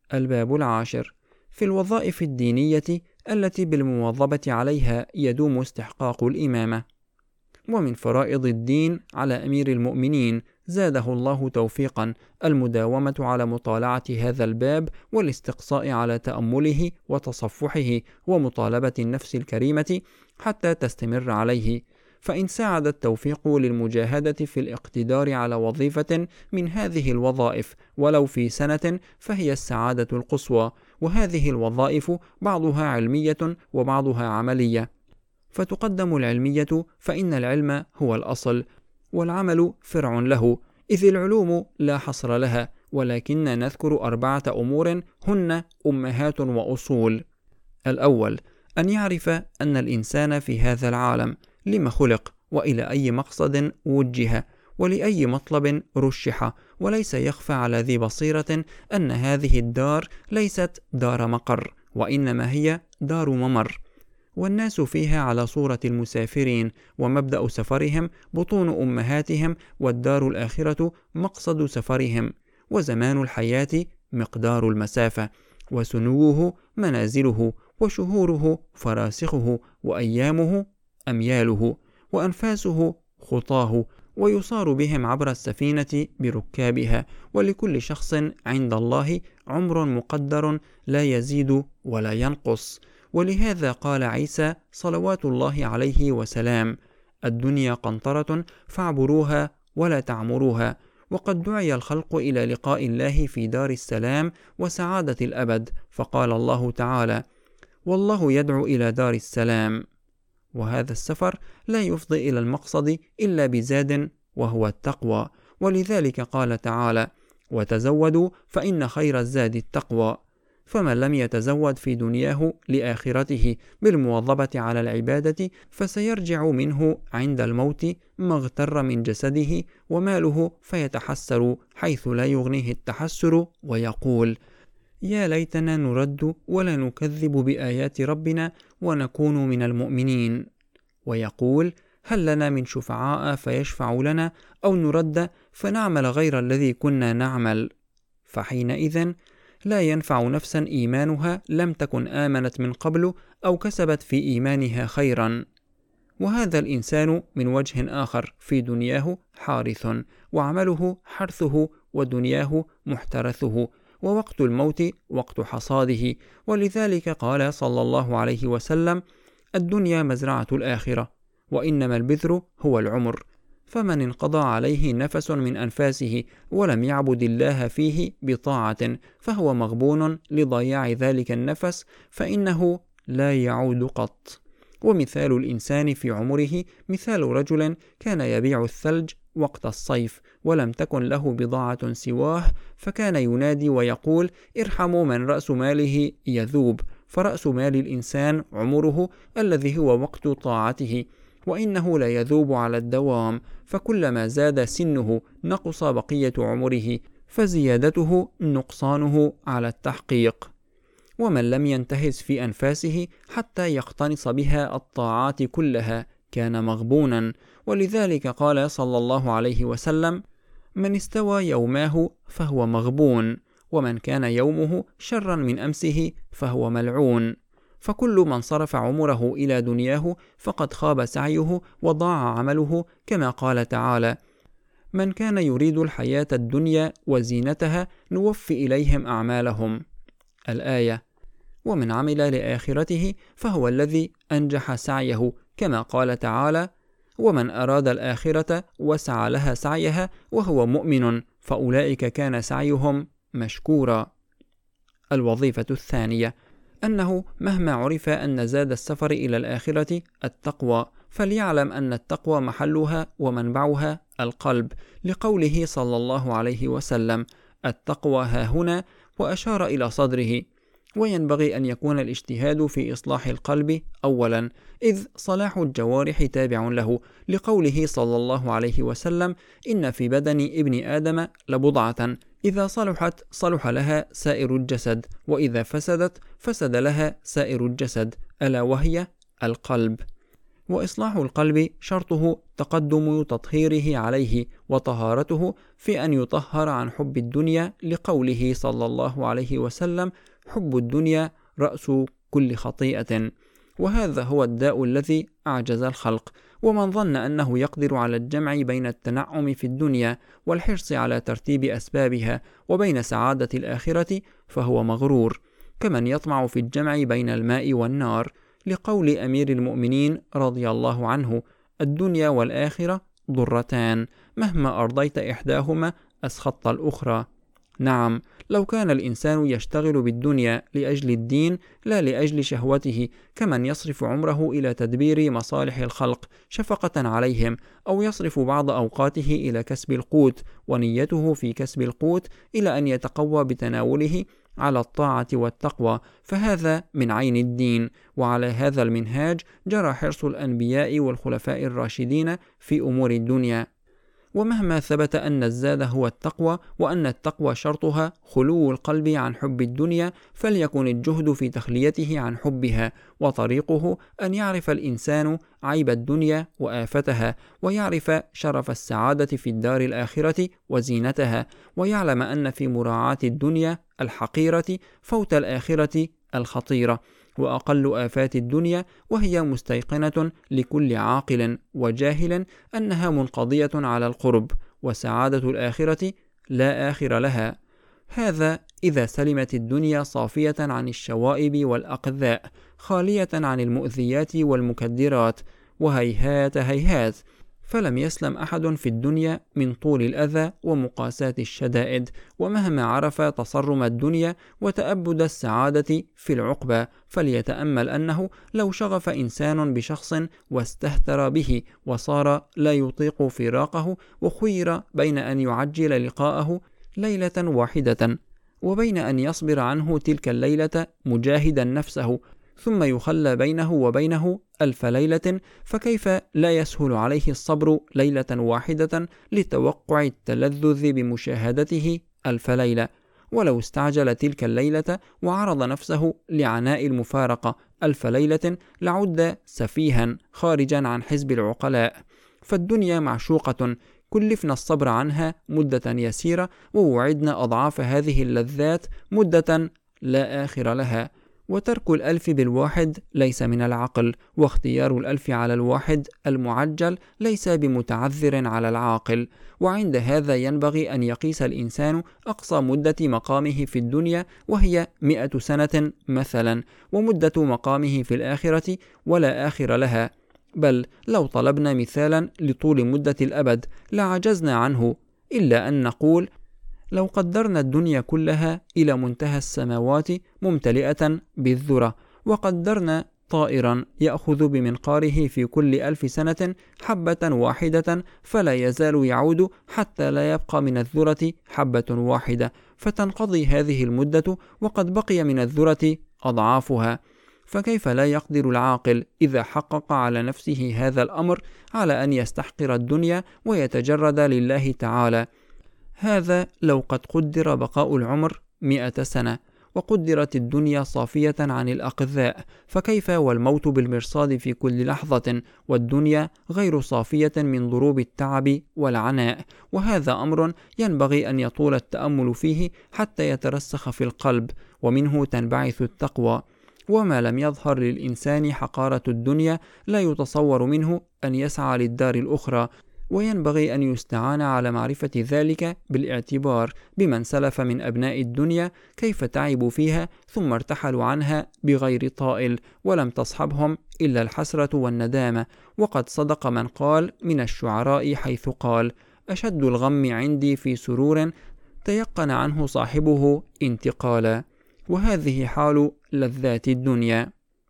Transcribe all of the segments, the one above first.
الباب 10 في الوظائف الدينية التي بالمواظبة عليها يدوم استحقاق الإمامة. ومن فرائض الدين على أمير المؤمنين زاده الله توفيقا المداومة على مطالعة هذا الباب والاستقصاء على تأمله وتصفحه ومطالبة النفس الكريمة حتى تستمر عليه، فإن ساعد التوفيق للمجاهدة في الاقتدار على وظيفة من هذه الوظائف ولو في سنة فهي السعادة القصوى. وهذه الوظائف بعضها علمية وبعضها عملية، فتقدم العلمية فإن العلم هو الأصل، والعمل فرع له، إذ العلوم لا حصر لها، ولكن نذكر 4 أمور هن أمهات وأصول. الأول أن يعرف أن الإنسان في هذا العالم لما خلق وإلى أي مقصد وجه ولأي مطلب رشح، وليس يخفى على ذي بصيرة أن هذه الدار ليست دار مقر، وإنما هي دار ممر، والناس فيها على صورة المسافرين، ومبدأ سفرهم بطون أمهاتهم، والدار الآخرة مقصد سفرهم، وزمان الحياة مقدار المسافة، وسنوه منازله، وشهوره فراسخه، وأيامه أمياله، وأنفاسه خطاه، ويصار بهم عبر السفينة بركابها، ولكل شخص عند الله عمر مقدر لا يزيد ولا ينقص. ولهذا قال عيسى صلوات الله عليه وسلام: الدنيا قنطرة فاعبروها ولا تعمروها. وقد دعي الخلق إلى لقاء الله في دار السلام وسعادة الأبد، فقال الله تعالى: والله يدعو إلى دار السلام. وهذا السفر لا يفضي إلى المقصد إلا بزاد وهو التقوى، ولذلك قال تعالى: وتزودوا فإن خير الزاد التقوى. فمن لم يتزود في دنياه لآخرته بالمواظبة على العبادة فسيرجع منه عند الموت ما اغتر من جسده وماله، فيتحسر حيث لا يغنيه التحسر، ويقول: يا ليتنا نرد ولا نكذب بآيات ربنا ونكون من المؤمنين. ويقول: هل لنا من شفعاء فيشفع لنا، أو نرد فنعمل غير الذي كنا نعمل. فحينئذ لا ينفع نفسا إيمانها لم تكن آمنت من قبل أو كسبت في إيمانها خيرا. وهذا الإنسان من وجه آخر في دنياه حارث، وعمله حرثه، ودنياه محترثه، ووقت الموت وقت حصاده. ولذلك قال صلى الله عليه وسلم: الدنيا مزرعة الآخرة، وإنما البذر هو العمر، فمن انقضى عليه نفس من أنفاسه ولم يعبد الله فيه بطاعة فهو مغبون لضياع ذلك النفس، فإنه لا يعود قط. ومثال الإنسان في عمره مثال رجل كان يبيع الثلج وقت الصيف، ولم تكن له بضاعة سواه، فكان ينادي ويقول: ارحموا من رأس ماله يذوب. فرأس مال الإنسان عمره الذي هو وقت طاعته، وإنه لا يذوب على الدوام، فكلما زاد سنه نقص بقية عمره، فزيادته نقصانه على التحقيق. ومن لم ينتهز في أنفاسه حتى يقتنص بها الطاعات كلها كان مغبونا. ولذلك قال صلى الله عليه وسلم: من استوى يوماه فهو مغبون، ومن كان يومه شرا من أمسه فهو ملعون. فكل من صرف عمره إلى دنياه فقد خاب سعيه وضاع عمله، كما قال تعالى: من كان يريد الحياة الدنيا وزينتها نوفي إليهم أعمالهم. الآية. ومن عمل لآخرته فهو الذي أنجح سعيه، كما قال تعالى: ومن أراد الآخرة وسعى لها سعيها وهو مؤمن فأولئك كان سعيهم مشكورا. الوظيفة الثانية أنه مهما عرف أن زاد السفر إلى الآخرة التقوى، فليعلم أن التقوى محلها ومنبعها القلب، لقوله صلى الله عليه وسلم: التقوى هاهنا، وأشار إلى صدره. وينبغي أن يكون الاجتهاد في إصلاح القلب أولا، إذ صلاح الجوارح تابع له، لقوله صلى الله عليه وسلم: إن في بدن ابن آدم لبضعة إذا صلحت صلح لها سائر الجسد، وإذا فسدت فسد لها سائر الجسد، ألا وهي القلب. وإصلاح القلب شرطه تقدم تطهيره عليه وطهارته في أن يطهر عن حب الدنيا، لقوله صلى الله عليه وسلم: حب الدنيا رأس كل خطيئة. وهذا هو الداء الذي أعجز الخلق. ومن ظن أنه يقدر على الجمع بين التنعم في الدنيا والحرص على ترتيب أسبابها وبين سعادة الآخرة فهو مغرور، كمن يطمع في الجمع بين الماء والنار، لقول أمير المؤمنين رضي الله عنه: الدنيا والآخرة ضرتان، مهما أرضيت إحداهما أسخطت الأخرى. نعم، لو كان الإنسان يشتغل بالدنيا لأجل الدين لا لأجل شهوته، كمن يصرف عمره إلى تدبير مصالح الخلق شفقة عليهم، أو يصرف بعض أوقاته إلى كسب القوت ونيته في كسب القوت إلى أن يتقوى بتناوله على الطاعة والتقوى، فهذا من عين الدين. وعلى هذا المنهاج جرى حرص الأنبياء والخلفاء الراشدين في أمور الدنيا. ومهما ثبت أن الزاد هو التقوى، وأن التقوى شرطها خلو القلب عن حب الدنيا، فليكن الجهد في تخليته عن حبها، وطريقه أن يعرف الإنسان عيب الدنيا وآفتها، ويعرف شرف السعادة في الدار الآخرة وزينتها، ويعلم أن في مراعاة الدنيا الحقيرة فوت الآخرة الخطيرة، وأقل آفات الدنيا، وهي مستيقنة لكل عاقل وجاهل أنها منقضية على القرب، وسعادة الآخرة لا آخر لها. هذا إذا سلمت الدنيا صافية عن الشوائب والأقذاء، خالية عن المؤذيات والمكدرات. وهيهات هيهات، فلم يسلم أحد في الدنيا من طول الأذى ومقاساة الشدائد، ومهما عرف تصرم الدنيا وتأبد السعادة في العقبى، فليتأمل أنه لو شغف إنسان بشخص واستهتر به وصار لا يطيق فراقه، وخير بين أن يعجل لقاءه ليلة واحدة وبين أن يصبر عنه تلك الليلة مجاهدا نفسه، ثم يخلى بينه وبينه 1000 ليلة، فكيف لا يسهل عليه الصبر ليلة واحدة لتوقع التلذذ بمشاهدته 1000 ليلة؟ ولو استعجل تلك الليلة وعرض نفسه لعناء المفارقة 1000 ليلة لعد سفيها خارجا عن حزب العقلاء. فالدنيا معشوقة، كلفنا الصبر عنها مدة يسيرة، ووعدنا أضعاف هذه اللذات مدة لا آخر لها. وترك 1000 بالواحد ليس من العقل، واختيار 1000 على الواحد المعجل ليس بمتعذر على العاقل. وعند هذا ينبغي أن يقيس الإنسان أقصى مدة مقامه في الدنيا، وهي 100 سنة مثلا، ومدة مقامه في الآخرة ولا آخر لها. بل لو طلبنا مثالا لطول مدة الأبد لعجزنا عنه، إلا أن نقول: لو قدرنا الدنيا كلها إلى منتهى السماوات ممتلئة بالذرة، وقدرنا طائرا يأخذ بمنقاره في كل 1000 سنة حبة واحدة، فلا يزال يعود حتى لا يبقى من الذرة حبة واحدة، فتنقضي هذه المدة وقد بقي من الذرة أضعافها. فكيف لا يقدر العاقل إذا حقق على نفسه هذا الأمر على أن يستحقر الدنيا ويتجرد لله تعالى؟ هذا لو قد قدر بقاء العمر 100 سنة، وقدرت الدنيا صافية عن الأقذاء، فكيف والموت بالمرصاد في كل لحظة، والدنيا غير صافية من ضروب التعب والعناء؟ وهذا أمر ينبغي أن يطول التأمل فيه حتى يترسخ في القلب، ومنه تنبعث التقوى. وما لم يظهر للإنسان حقارة الدنيا لا يتصور منه أن يسعى للدار الأخرى، وينبغي أن يستعان على معرفة ذلك بالاعتبار بمن سلف من أبناء الدنيا كيف تعبوا فيها ثم ارتحلوا عنها بغير طائل، ولم تصحبهم إلا الحسرة والندامة. وقد صدق من قال من الشعراء حيث قال: أشد الغم عندي في سرور تيقن عنه صاحبه انتقالا. وهذه حال لذات الدنيا.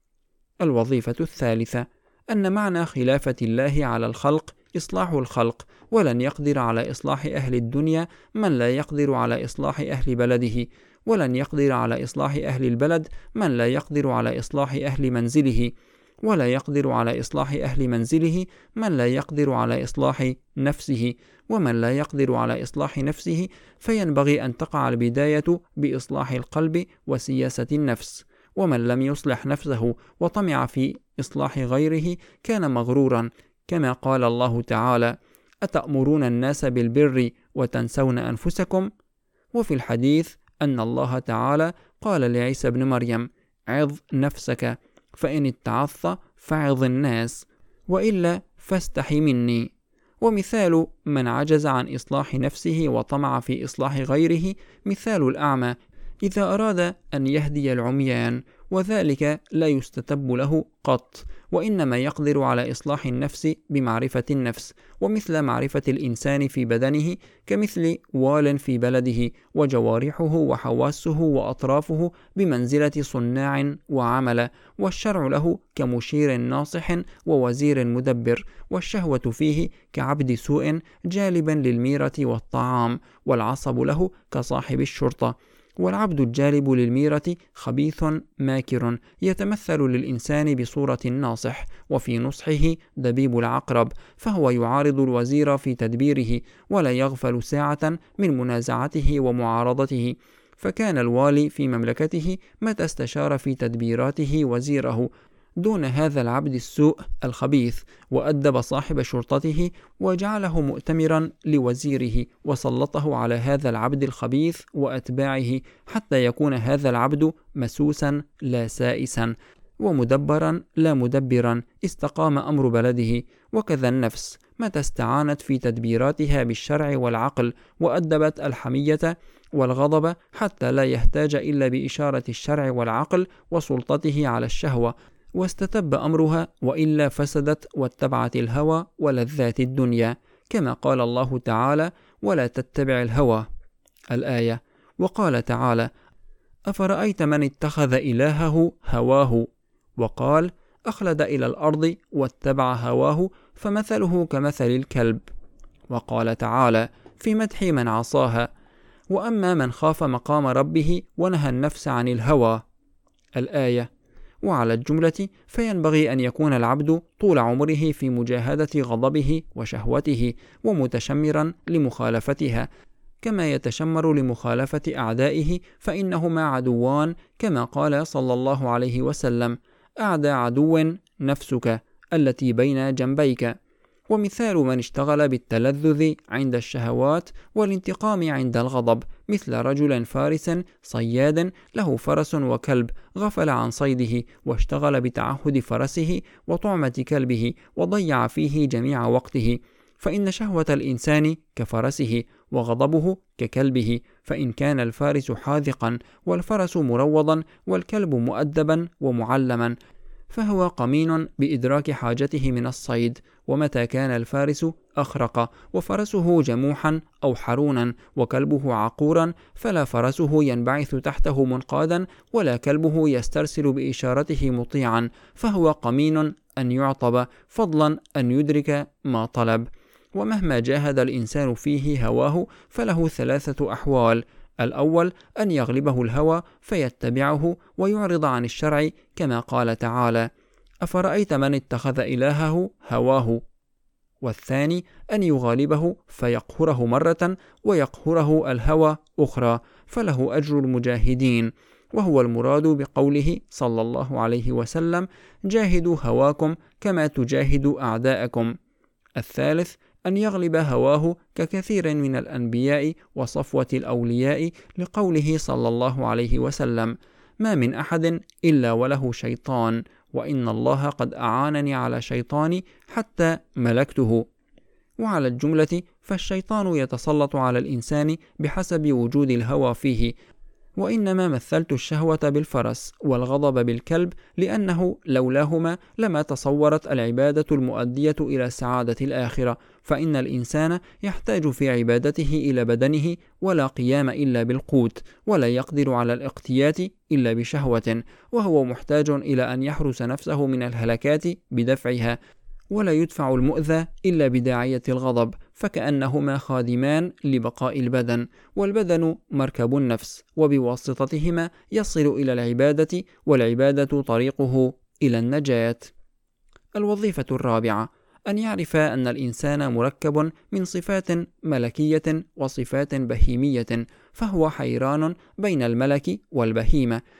الوظيفة الثالثة: أن معنى خلافة الله على الخلق إصلاح الخلق، ولن يقدر على إصلاح أهل الدنيا من لا يقدر على إصلاح أهل بلده، ولن يقدر على إصلاح أهل البلد من لا يقدر على إصلاح أهل منزله، ولا يقدر على إصلاح أهل منزله من لا يقدر على إصلاح نفسه، ومن لا يقدر على إصلاح نفسه فينبغي أن تقع البداية بإصلاح القلب وسياسة النفس. ومن لم يصلح نفسه وطمع في إصلاح غيره كان مغرورا، كما قال الله تعالى: أتأمرون الناس بالبر وتنسون أنفسكم؟ وفي الحديث أن الله تعالى قال لعيسى بن مريم: عظ نفسك، فإن اتعظت فعظ الناس، وإلا فاستحي مني. ومثال من عجز عن إصلاح نفسه وطمع في إصلاح غيره مثال الأعمى إذا أراد أن يهدي العميان، وذلك لا يستتب له قط، وإنما يقدر على إصلاح النفس بمعرفة النفس، ومثل معرفة الإنسان في بدنه كمثل وال في بلده، وجوارحه وحواسه وأطرافه بمنزلة صناع وعمل، والشرع له كمشير ناصح ووزير مدبر، والشهوة فيه كعبد سوء جالبا للميرة والطعام، والعصب له كصاحب الشرطة، والعبد الجالب للميرة خبيث ماكر يتمثل للإنسان بصورة الناصح، وفي نصحه دبيب العقرب، فهو يعارض الوزير في تدبيره، ولا يغفل ساعة من منازعته ومعارضته، فكان الوالي في مملكته متى استشار في تدبيراته وزيره دون هذا العبد السوء الخبيث، وأدب صاحب شرطته وجعله مؤتمرا لوزيره، وسلطه على هذا العبد الخبيث وأتباعه، حتى يكون هذا العبد مسوسا لا سائسا، ومدبرا لا مدبرا، استقام أمر بلده. وكذا النفس متى استعانت في تدبيراتها بالشرع والعقل، وأدبت الحمية والغضب حتى لا يحتاج إلا بإشارة الشرع والعقل وسلطته على الشهوة، واستتب أمرها، وإلا فسدت واتبعت الهوى ولذات الدنيا، كما قال الله تعالى: ولا تتبع الهوى، الآية. وقال تعالى: أفرأيت من اتخذ إلهه هواه، وقال: أخلد إلى الأرض واتبع هواه فمثله كمثل الكلب. وقال تعالى في مدح من عصاها: وأما من خاف مقام ربه ونهى النفس عن الهوى، الآية. وعلى الجملة فينبغي أن يكون العبد طول عمره في مجاهدة غضبه وشهوته، ومتشمرا لمخالفتها، كما يتشمر لمخالفة أعدائه، فإنهما عدوان، كما قال صلى الله عليه وسلم: أعدى عدو نفسك التي بين جنبيك. ومثال من اشتغل بالتلذذ عند الشهوات والانتقام عند الغضب مثل رجل فارس صياد له فرس وكلب، غفل عن صيده واشتغل بتعهد فرسه وطعمة كلبه، وضيع فيه جميع وقته، فإن شهوة الإنسان كفرسه، وغضبه ككلبه، فإن كان الفارس حاذقا والفرس مروضا والكلب مؤدبا ومعلما، فهو قمين بإدراك حاجته من الصيد. ومتى كان الفارس أخرق وفرسه جموحا أو حرونا وكلبه عقورا، فلا فرسه ينبعث تحته منقادا، ولا كلبه يسترسل بإشارته مطيعا، فهو قمين أن يعطب، فضلا أن يدرك ما طلب. ومهما جاهد الإنسان فيه هواه فله ثلاثة أحوال: الأول أن يغلبه الهوى فيتبعه ويعرض عن الشرع، كما قال تعالى: أفرأيت من اتخذ إلهه هواه. والثاني أن يغالبه فيقهره مرة ويقهره الهوى أخرى، فله أجر المجاهدين، وهو المراد بقوله صلى الله عليه وسلم: جاهدوا هواكم كما تجاهد أعداءكم. الثالث أن يغلب هواه ككثير من الأنبياء وصفوة الأولياء، لقوله صلى الله عليه وسلم: ما من أحد إلا وله شيطان، وإن الله قد أعانني على شيطاني حتى ملكته. وعلى الجملة فالشيطان يتسلط على الإنسان بحسب وجود الهوى فيه، وإنما مثلت الشهوة بالفرس والغضب بالكلب، لأنه لولاهما لما تصورت العبادة المؤدية إلى سعادة الآخرة، فإن الإنسان يحتاج في عبادته إلى بدنه، ولا قيام إلا بالقوت، ولا يقدر على الاقتيات إلا بشهوة، وهو محتاج إلى أن يحرس نفسه من الهلكات بدفعها، ولا يدفع المؤذى إلا بداعية الغضب، فكأنهما خادمان لبقاء البدن، والبدن مركب النفس، وبواسطتهما يصل إلى العبادة، والعبادة طريقه إلى النجاة. الوظيفة الرابعة أن يعرف أن الإنسان مركب من صفات ملكية وصفات بهيمية، فهو حيران بين الملك والبهيمة،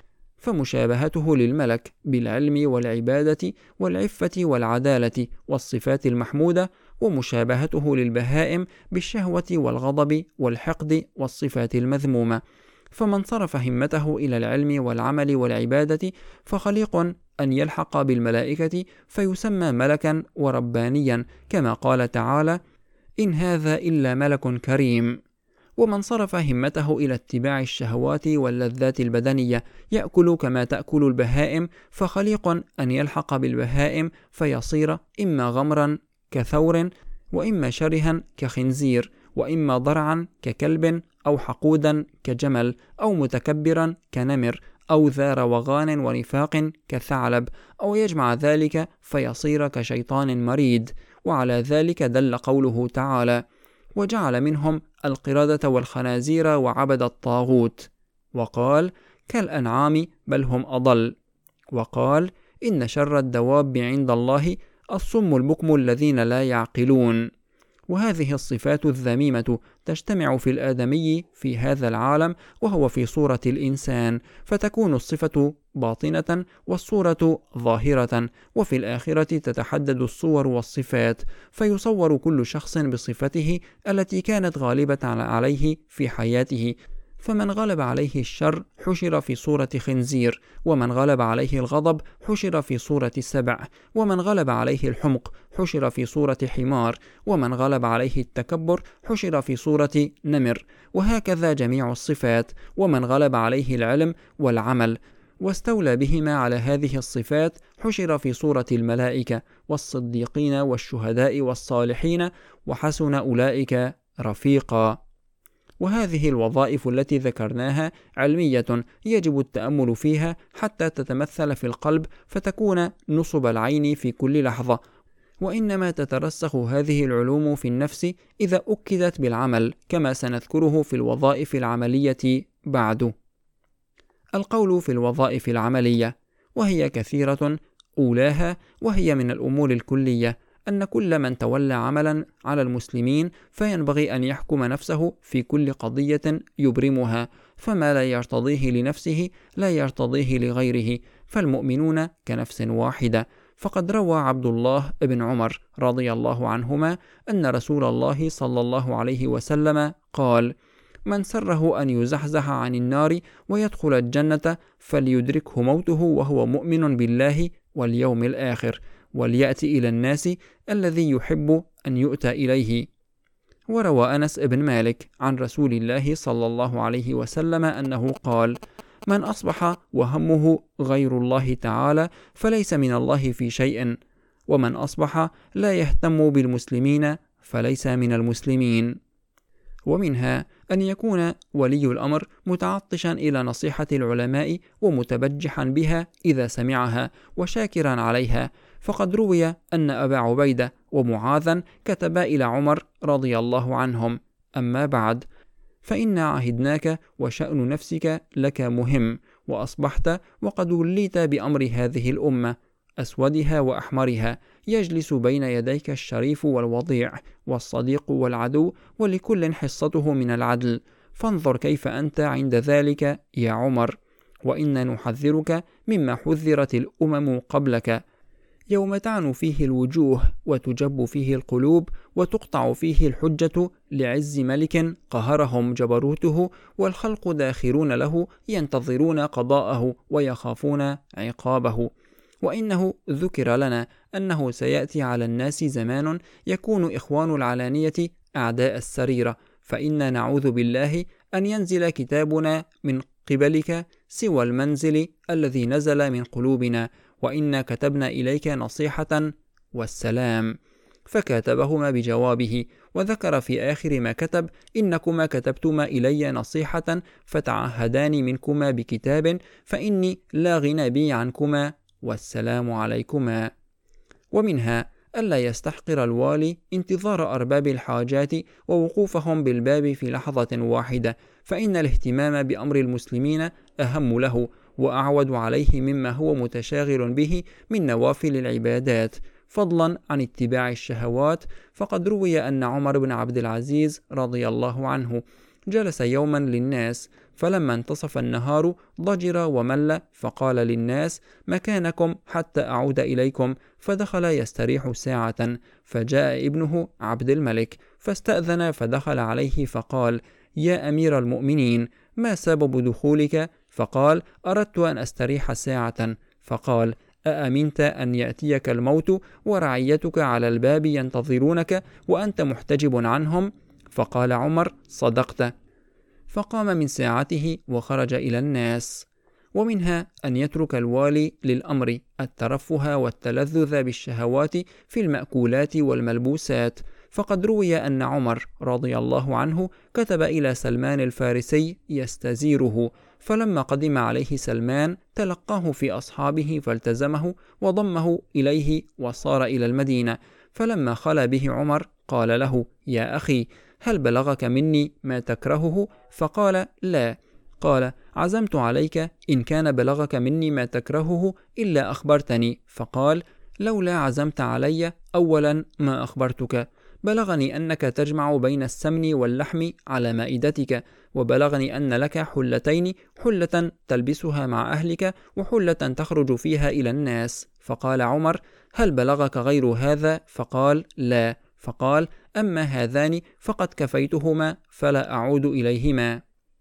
فمشابهته للملك بالعلم والعبادة والعفة والعدالة والصفات المحمودة، ومشابهته للبهائم بالشهوة والغضب والحقد والصفات المذمومة. فمن صرف همته إلى العلم والعمل والعبادة فخليق أن يلحق بالملائكة فيسمى ملكا وربانيا، كما قال تعالى: إن هذا إلا ملك كريم. ومن صرف همته إلى اتباع الشهوات واللذات البدنية يأكل كما تأكل البهائم فخليق أن يلحق بالبهائم فيصير إما غمرا كثور، وإما شرها كخنزير، وإما ضرعا ككلب، أو حقودا كجمل، أو متكبرا كنمر، أو ذا روغان ونفاق كثعلب، أو يجمع ذلك فيصير كشيطان مريد. وعلى ذلك دل قوله تعالى: وجعل منهم القردة والخنازير وعبد الطاغوت، وقال: كالأنعام بل هم أضل، وقال: إن شر الدواب عند الله الصم البكم الذين لا يعقلون. وهذه الصفات الذميمة تجتمع في الآدمي في هذا العالم وهو في صورة الإنسان، فتكون الصفة باطنة والصورة ظاهرة، وفي الآخرة تتحدد الصور والصفات، فيصور كل شخص بصفته التي كانت غالبة عليه في حياته. فمن غلب عليه الشر حشر في صورة خنزير، ومن غلب عليه الغضب حشر في صورة سبع، ومن غلب عليه الحمق حشر في صورة حمار، ومن غلب عليه التكبر حشر في صورة نمر، وهكذا جميع الصفات. ومن غلب عليه العلم والعمل واستولى بهما على هذه الصفات حشر في صورة الملائكة والصديقين والشهداء والصالحين، وحسن أولئك رفيقا. وهذه الوظائف التي ذكرناها علمية يجب التأمل فيها حتى تتمثل في القلب فتكون نصب العين في كل لحظة، وإنما تترسخ هذه العلوم في النفس إذا أكدت بالعمل، كما سنذكره في الوظائف العملية بعد. القول في الوظائف العملية، وهي كثيرة. أولاها وهي من الأمور الكلية أن كل من تولى عملا على المسلمين فينبغي أن يحكم نفسه في كل قضية يبرمها، فما لا يرتضيه لنفسه لا يرتضيه لغيره، فالمؤمنون كنفس واحدة. فقد روى عبد الله بن عمر رضي الله عنهما أن رسول الله صلى الله عليه وسلم قال: من سره أن يزحزح عن النار ويدخل الجنة فليدركه موته وهو مؤمن بالله واليوم الآخر، وليأتي إلى الناس الذي يحب أن يؤتى إليه. وروى أنس بن مالك عن رسول الله صلى الله عليه وسلم أنه قال: من أصبح وهمه غير الله تعالى فليس من الله في شيء، ومن أصبح لا يهتم بالمسلمين فليس من المسلمين. ومنها أن يكون ولي الأمر متعطشا إلى نصيحة العلماء ومتبجحا بها إذا سمعها وشاكرا عليها، فقد روي أن أبا عبيدة ومعاذا كتبا إلى عمر رضي الله عنهم: أما بعد، فإنا عهدناك وشأن نفسك لك مهم، وأصبحت وقد وليت بأمر هذه الأمة أسودها وأحمرها، يجلس بين يديك الشريف والوضيع والصديق والعدو، ولكل حصته من العدل، فانظر كيف أنت عند ذلك يا عمر، وإنا نحذرك مما حذرت الأمم قبلك، يوم تعنو فيه الوجوه وتجب فيه القلوب وتقطع فيه الحجة لعز ملك قهرهم جبروته، والخلق داخرون له ينتظرون قضاءه ويخافون عقابه. وإنه ذكر لنا أنه سيأتي على الناس زمان يكون إخوان العلانية أعداء السريرة، فإنا نعوذ بالله أن ينزل كتابنا من قبلك سوى المنزل الذي نزل من قلوبنا، وإنا كتبنا إليك نصيحة والسلام. فكاتبهما بجوابه، وذكر في آخر ما كتب: إنكما كتبتما إلي نصيحة فتعهدان منكما بكتاب، فإني لا غنى بي عنكما، والسلام عليكما. ومنها ألا يستحقر الوالي انتظار أرباب الحاجات ووقوفهم بالباب في لحظة واحدة، فإن الاهتمام بأمر المسلمين أهم له وأعود عليه مما هو متشاغل به من نوافل العبادات، فضلا عن اتباع الشهوات. فقد روي أن عمر بن عبد العزيز رضي الله عنه جلس يوما للناس فلما انتصف النهار ضجر ومل، فقال للناس: مكانكم حتى أعود إليكم. فدخل يستريح ساعة، فجاء ابنه عبد الملك فاستأذن، فدخل عليه فقال: يا أمير المؤمنين، ما سبب دخولك؟ فقال: أردت أن أستريح ساعة. فقال: أأمنت أن يأتيك الموت ورعيتك على الباب ينتظرونك وأنت محتجب عنهم؟ فقال عمر: صدقت. فقام من ساعته وخرج إلى الناس. ومنها أن يترك الوالي للأمر الترفه والتلذذ بالشهوات في المأكولات والملبوسات، فقد روي أن عمر رضي الله عنه كتب إلى سلمان الفارسي يستزيره، فلما قدم عليه سلمان تلقاه في أصحابه فالتزمه وضمه إليه وصار إلى المدينة. فلما خلا به عمر قال له: يا أخي، هل بلغك مني ما تكرهه؟ فقال: لا. قال: عزمت عليك إن كان بلغك مني ما تكرهه إلا أخبرتني. فقال: لولا عزمت علي أولا ما أخبرتك. بلغني أنك تجمع بين السمن واللحم على مائدتك، وبلغني أن لك حلتين، حلة تلبسها مع أهلك وحلة تخرج فيها إلى الناس. فقال عمر: هل بلغك غير هذا؟ فقال: لا. فقال: أما هذان فقد كفيتهما فلا أعود إليهما.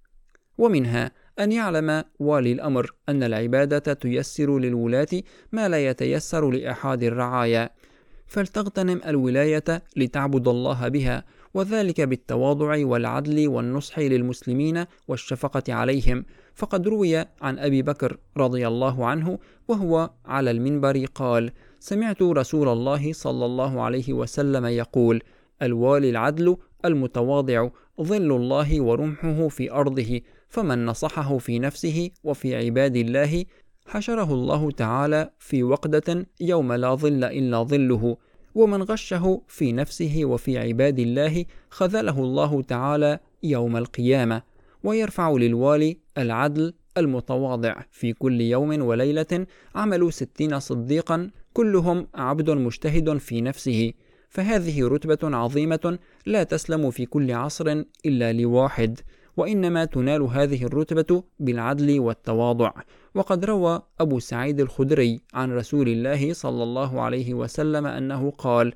ومنها أن يعلم والي الأمر أن العبادة تيسر للولاة ما لا يتيسر لأحد الرعايا، فلتغتنم الولاية لتعبد الله بها، وذلك بالتواضع والعدل والنصح للمسلمين والشفقة عليهم. فقد روي عن أبي بكر رضي الله عنه وهو على المنبر قال: سمعت رسول الله صلى الله عليه وسلم يقول: الوالي العدل المتواضع ظل الله ورمحه في أرضه، فمن نصحه في نفسه وفي عباد الله حشره الله تعالى في وقدة يوم لا ظل إلا ظله، ومن غشه في نفسه وفي عباد الله خذله الله تعالى يوم القيامة. ويرفع للوالي العدل المتواضع في كل يوم وليلة عمل 60 صديقا كلهم عبد مجتهد في نفسه، فهذه رتبة عظيمة لا تسلم في كل عصر إلا لواحد، وإنما تنال هذه الرتبة بالعدل والتواضع. وقد روى أبو سعيد الخدري عن رسول الله صلى الله عليه وسلم أنه قال: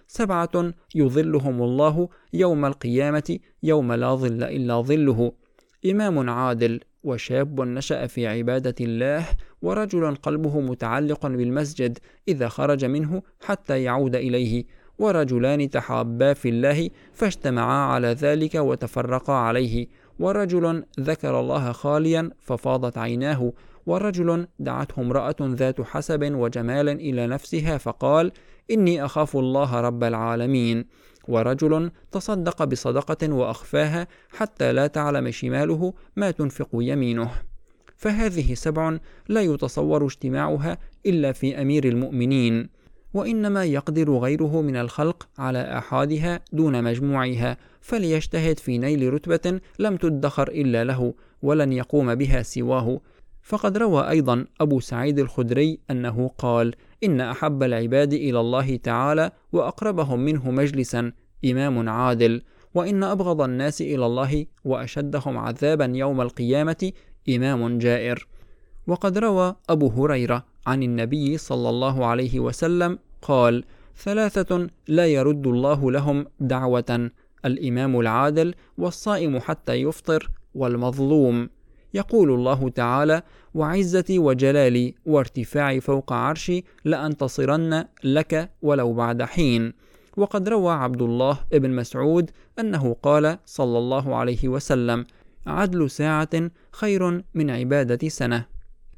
7 يظلهم الله يوم القيامة يوم لا ظل إلا ظله: إمام عادل، وشاب نشأ في عبادة الله، ورجل قلبه متعلق بالمسجد إذا خرج منه حتى يعود إليه، ورجلان تحابا في الله فاجتمعا على ذلك وتفرقا عليه، ورجل ذكر الله خاليا ففاضت عيناه، ورجل دعته امرأة ذات حسب وجمال إلى نفسها فقال: إني أخاف الله رب العالمين، ورجل تصدق بصدقة وأخفاها حتى لا تعلم شماله ما تنفق يمينه. فهذه 7 لا يتصور اجتماعها إلا في أمير المؤمنين، وإنما يقدر غيره من الخلق على أحادها دون مجموعها، فليجتهد في نيل رتبة لم تدخر إلا له، ولن يقوم بها سواه. فقد روى أيضا أبو سعيد الخدري أنه قال: إن أحب العباد إلى الله تعالى وأقربهم منه مجلسا إمام عادل، وإن أبغض الناس إلى الله وأشدهم عذابا يوم القيامة إمام جائر. وقد روى أبو هريرة عن النبي صلى الله عليه وسلم قال: 3 لا يرد الله لهم دعوة: الإمام العادل، والصائم حتى يفطر، والمظلوم. يقول الله تعالى: وعزتي وجلالي وارتفاعي فوق عرشي لأنتصرن لك ولو بعد حين. وقد روى عبد الله بن مسعود أنه قال صلى الله عليه وسلم: عدل ساعة خير من عبادة سنة.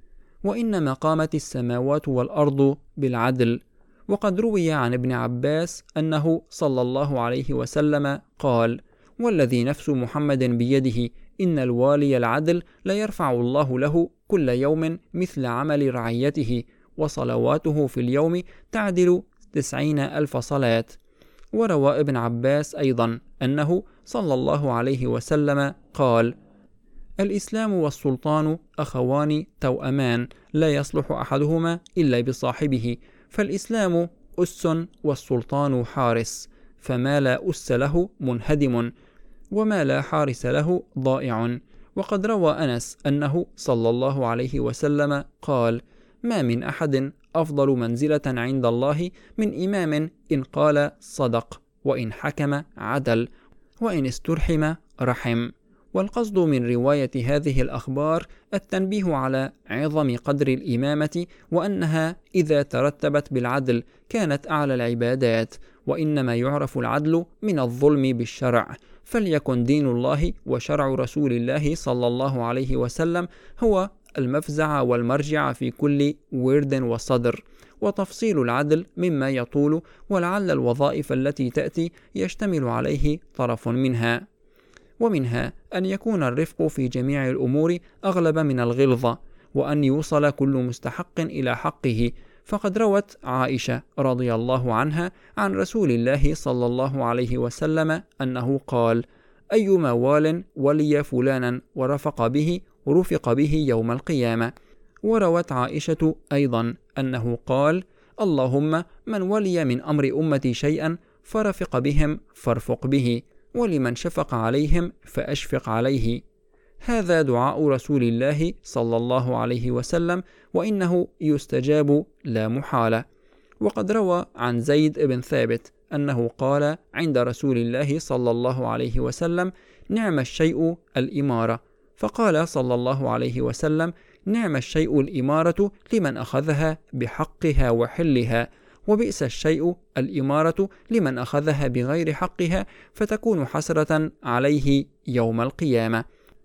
وإنما قامت السماوات والأرض بالعدل. وقد روي عن ابن عباس أنه صلى الله عليه وسلم قال: والذي نفس محمد بيده إن الوالي العدل ليرفع الله له كل يوم مثل عمل رعيته، وصلواته في اليوم تعدل 90,000 صلاة. وروى ابن عباس أيضا أنه صلى الله عليه وسلم قال: الإسلام والسلطان أخوان توأمان، لا يصلح أحدهما إلا بصاحبه، فالإسلام أس والسلطان حارس، فما لا أس له منهدم، وما لا حارس له ضائع. وقد روى أنس أنه صلى الله عليه وسلم قال: ما من أحد أفضل منزلة عند الله من إمام إن قال صدق، وإن حكم عدل، وإن استرحم رحم. والقصد من رواية هذه الأخبار التنبيه على عظم قدر الإمامة، وأنها إذا ترتبت بالعدل كانت أعلى العبادات، وإنما يعرف العدل من الظلم بالشرع، فليكن دين الله وشرع رسول الله صلى الله عليه وسلم هو المفزع والمرجع في كل ورد وصدر. وتفصيل العدل مما يطول، ولعل الوظائف التي تأتي يشتمل عليه طرف منها. ومنها أن يكون الرفق في جميع الأمور أغلب من الغلظة، وأن يوصل كل مستحق إلى حقه. فقد روت عائشة رضي الله عنها عن رسول الله صلى الله عليه وسلم أنه قال: أيما وال ولي فلانا ورفق به رفق به يوم القيامة. وروت عائشة أيضا أنه قال: اللهم من ولي من أمر أمتي شيئا فرفق بهم فارفق به، ولمن شفق عليهم فأشفق عليه. هذا دعاء رسول الله صلى الله عليه وسلم، وإنه يستجاب لا محالة. وقد روى عن زيد بن ثابت أنه قال عند رسول الله صلى الله عليه وسلم: نعم الشيء الإمارة. فقال صلى الله عليه وسلم: نعم الشيء الإمارة لمن أخذها بحقها وحلها، وبئس الشيء الإمارة لمن أخذها بغير حقها فتكون حسرة عليه يوم القيامة.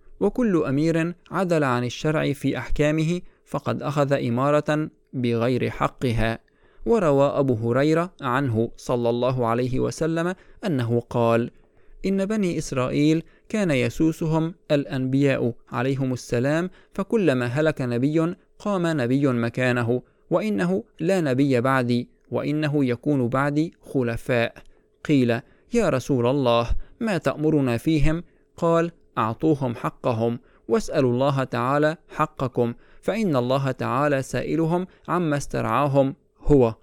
وكل أمير عدل عن الشرع في أحكامه فقد أخذ إمارة بغير حقها. وروى أبو هريرة عنه صلى الله عليه وسلم أنه قال: إن بني إسرائيل كان يسوسهم الأنبياء عليهم السلام، فكلما هلك نبي قام نبي مكانه، وإنه لا نبي بعدي، وإنه يكون بعدي خلفاء. قيل: يا رسول الله ما تأمرنا فيهم؟ قال: أعطوهم حقهم، واسألوا الله تعالى حقكم، فإن الله تعالى سائلهم عما استرعاهم هو.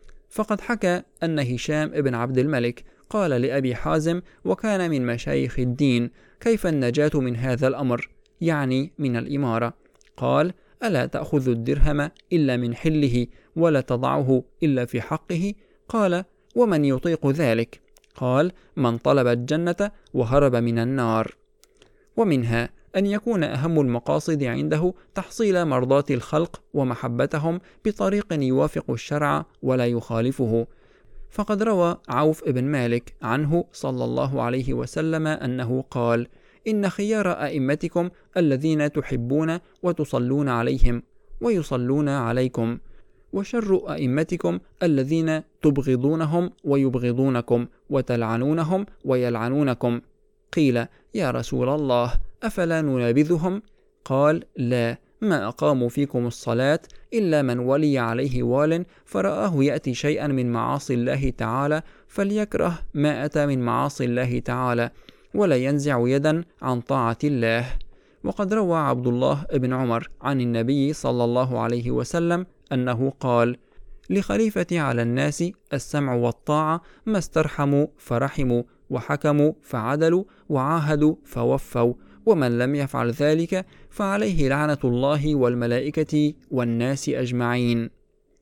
فقد حكى أن هشام بن عبد الملك قال لأبي حازم وكان من مشايخ الدين: كيف النجاة من هذا الأمر؟ يعني من الإمارة. قال: ألا تأخذ الدرهم إلا من حله ولا تضعه إلا في حقه؟ قال: ومن يطيق ذلك؟ قال: من طلب الجنة وهرب من النار. ومنها أن يكون أهم المقاصد عنده تحصيل مرضات الخلق ومحبتهم بطريق يوافق الشرع ولا يخالفه. فقد روى عوف بن مالك عنه صلى الله عليه وسلم أنه قال: إن خيار أئمتكم الذين تحبون وتصلون عليهم ويصلون عليكم، وشر أئمتكم الذين تبغضونهم ويبغضونكم وتلعنونهم ويلعنونكم. قيل: يا رسول الله أفلا ننابذهم؟ قال: لا، ما أقاموا فيكم الصلاة إلا من ولي عليه وال فرآه يأتي شيئا من معاصي الله تعالى فليكره ما أتى من معاصي الله تعالى، ولا ينزع يدا عن طاعة الله. وقد روى عبد الله بن عمر عن النبي صلى الله عليه وسلم أنه قال: لخليفتي على الناس السمع والطاعة، ما استرحموا فرحموا، وحكموا فعدلوا، وعاهدوا فوفوا، ومن لم يفعل ذلك فعليه لعنة الله والملائكة والناس أجمعين.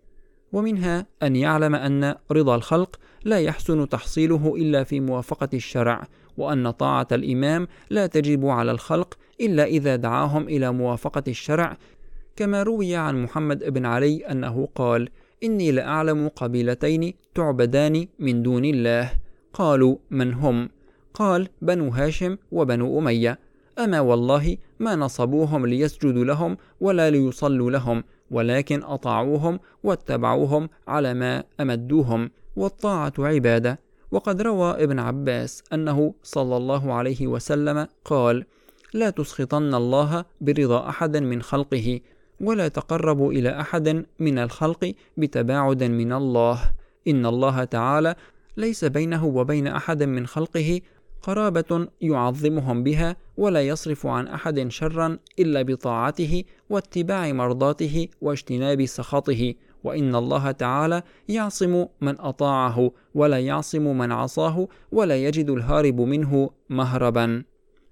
ومنها أن يعلم أن رضا الخلق لا يحسن تحصيله إلا في موافقة الشرع، وأن طاعة الإمام لا تجب على الخلق إلا إذا دعاهم إلى موافقة الشرع، كما روي عن محمد بن علي أنه قال: إني لأعلم قبيلتين تعبدان من دون الله. قالوا: من هم؟ قال: بنو هاشم وبنو أمية. أما والله ما نصبوهم ليسجدوا لهم ولا ليصلوا لهم، ولكن أطاعوهم واتبعوهم على ما أمدوهم، والطاعة عبادة. وقد روى ابن عباس أنه صلى الله عليه وسلم قال: لا تسخطن الله برضا أحد من خلقه، ولا تقربوا إلى أحد من الخلق بتباعد من الله، إن الله تعالى ليس بينه وبين أحد من خلقه قرابة يعظمهم بها، ولا يصرف عن أحد شرا إلا بطاعته واتباع مرضاته واجتناب سخطه، وإن الله تعالى يعصم من أطاعه ولا يعصم من عصاه، ولا يجد الهارب منه مهربا.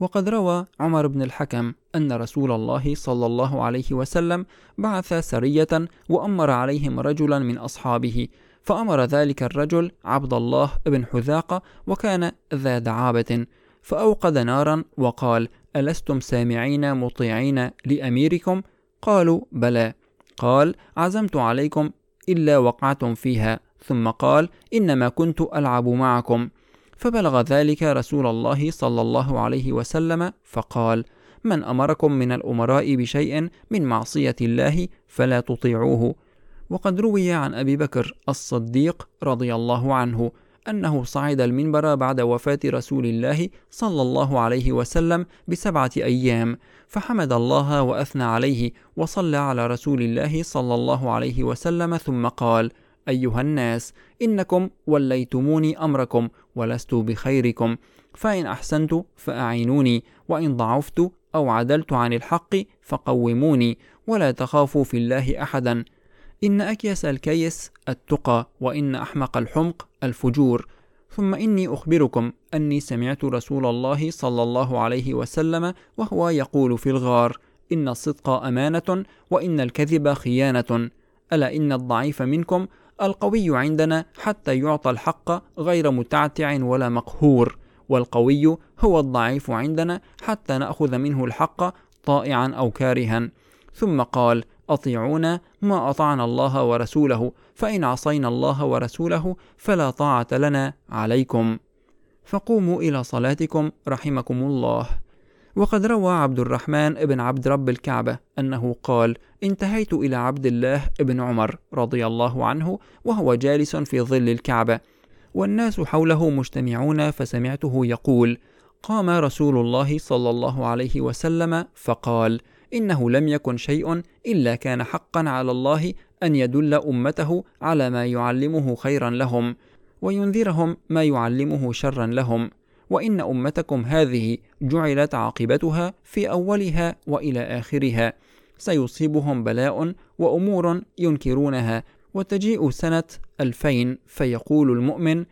وقد روى عمر بن الحكم أن رسول الله صلى الله عليه وسلم بعث سرية وأمر عليهم رجلا من أصحابه، فأمر ذلك الرجل عبد الله بن حذاقة وكان ذا دعابة، فأوقد نارا وقال: ألستم سامعين مطيعين لأميركم؟ قالوا: بلى. قال: عزمت عليكم إلا وقعتم فيها. ثم قال: إنما كنت ألعب معكم. فبلغ ذلك رسول الله صلى الله عليه وسلم فقال: من أمركم من الأمراء بشيء من معصية الله فلا تطيعوه. وقد روي عن أبي بكر الصديق رضي الله عنه أنه صعد المنبر بعد وفاة رسول الله صلى الله عليه وسلم ب7 أيام، فحمد الله وأثنى عليه وصلى على رسول الله صلى الله عليه وسلم، ثم قال: أيها الناس، إنكم وليتموني أمركم ولست بخيركم، فإن أحسنت فأعينوني، وإن ضعفت أو عدلت عن الحق فقوموني، ولا تخافوا في الله أحدا. إن أكيس الكيس التقى، وإن أحمق الحمق الفجور. ثم إني أخبركم أني سمعت رسول الله صلى الله عليه وسلم وهو يقول في الغار: إن الصدق أمانة، وإن الكذب خيانة. ألا إن الضعيف منكم القوي عندنا حتى يعطى الحق غير متعتع ولا مقهور، والقوي هو الضعيف عندنا حتى نأخذ منه الحق طائعا أو كارها. ثم قال: أطيعونا ما أطعنا الله ورسوله، فإن عصينا الله ورسوله فلا طاعة لنا عليكم، فقوموا إلى صلاتكم رحمكم الله. وقد روى عبد الرحمن بن عبد رب الكعبة أنه قال: انتهيت إلى عبد الله بن عمر رضي الله عنه وهو جالس في ظل الكعبة والناس حوله مجتمعون، فسمعته يقول: قام رسول الله صلى الله عليه وسلم فقال: إنه لم يكن شيء إلا كان حقا على الله أن يدل أمته على ما يعلمه خيرا لهم، وينذرهم ما يعلمه شرا لهم، وإن أمتكم هذه جعلت عاقبتها في أولها وإلى آخرها، سيصيبهم بلاء وأمور ينكرونها، وتجيء سنة 2000 فيقول المؤمن: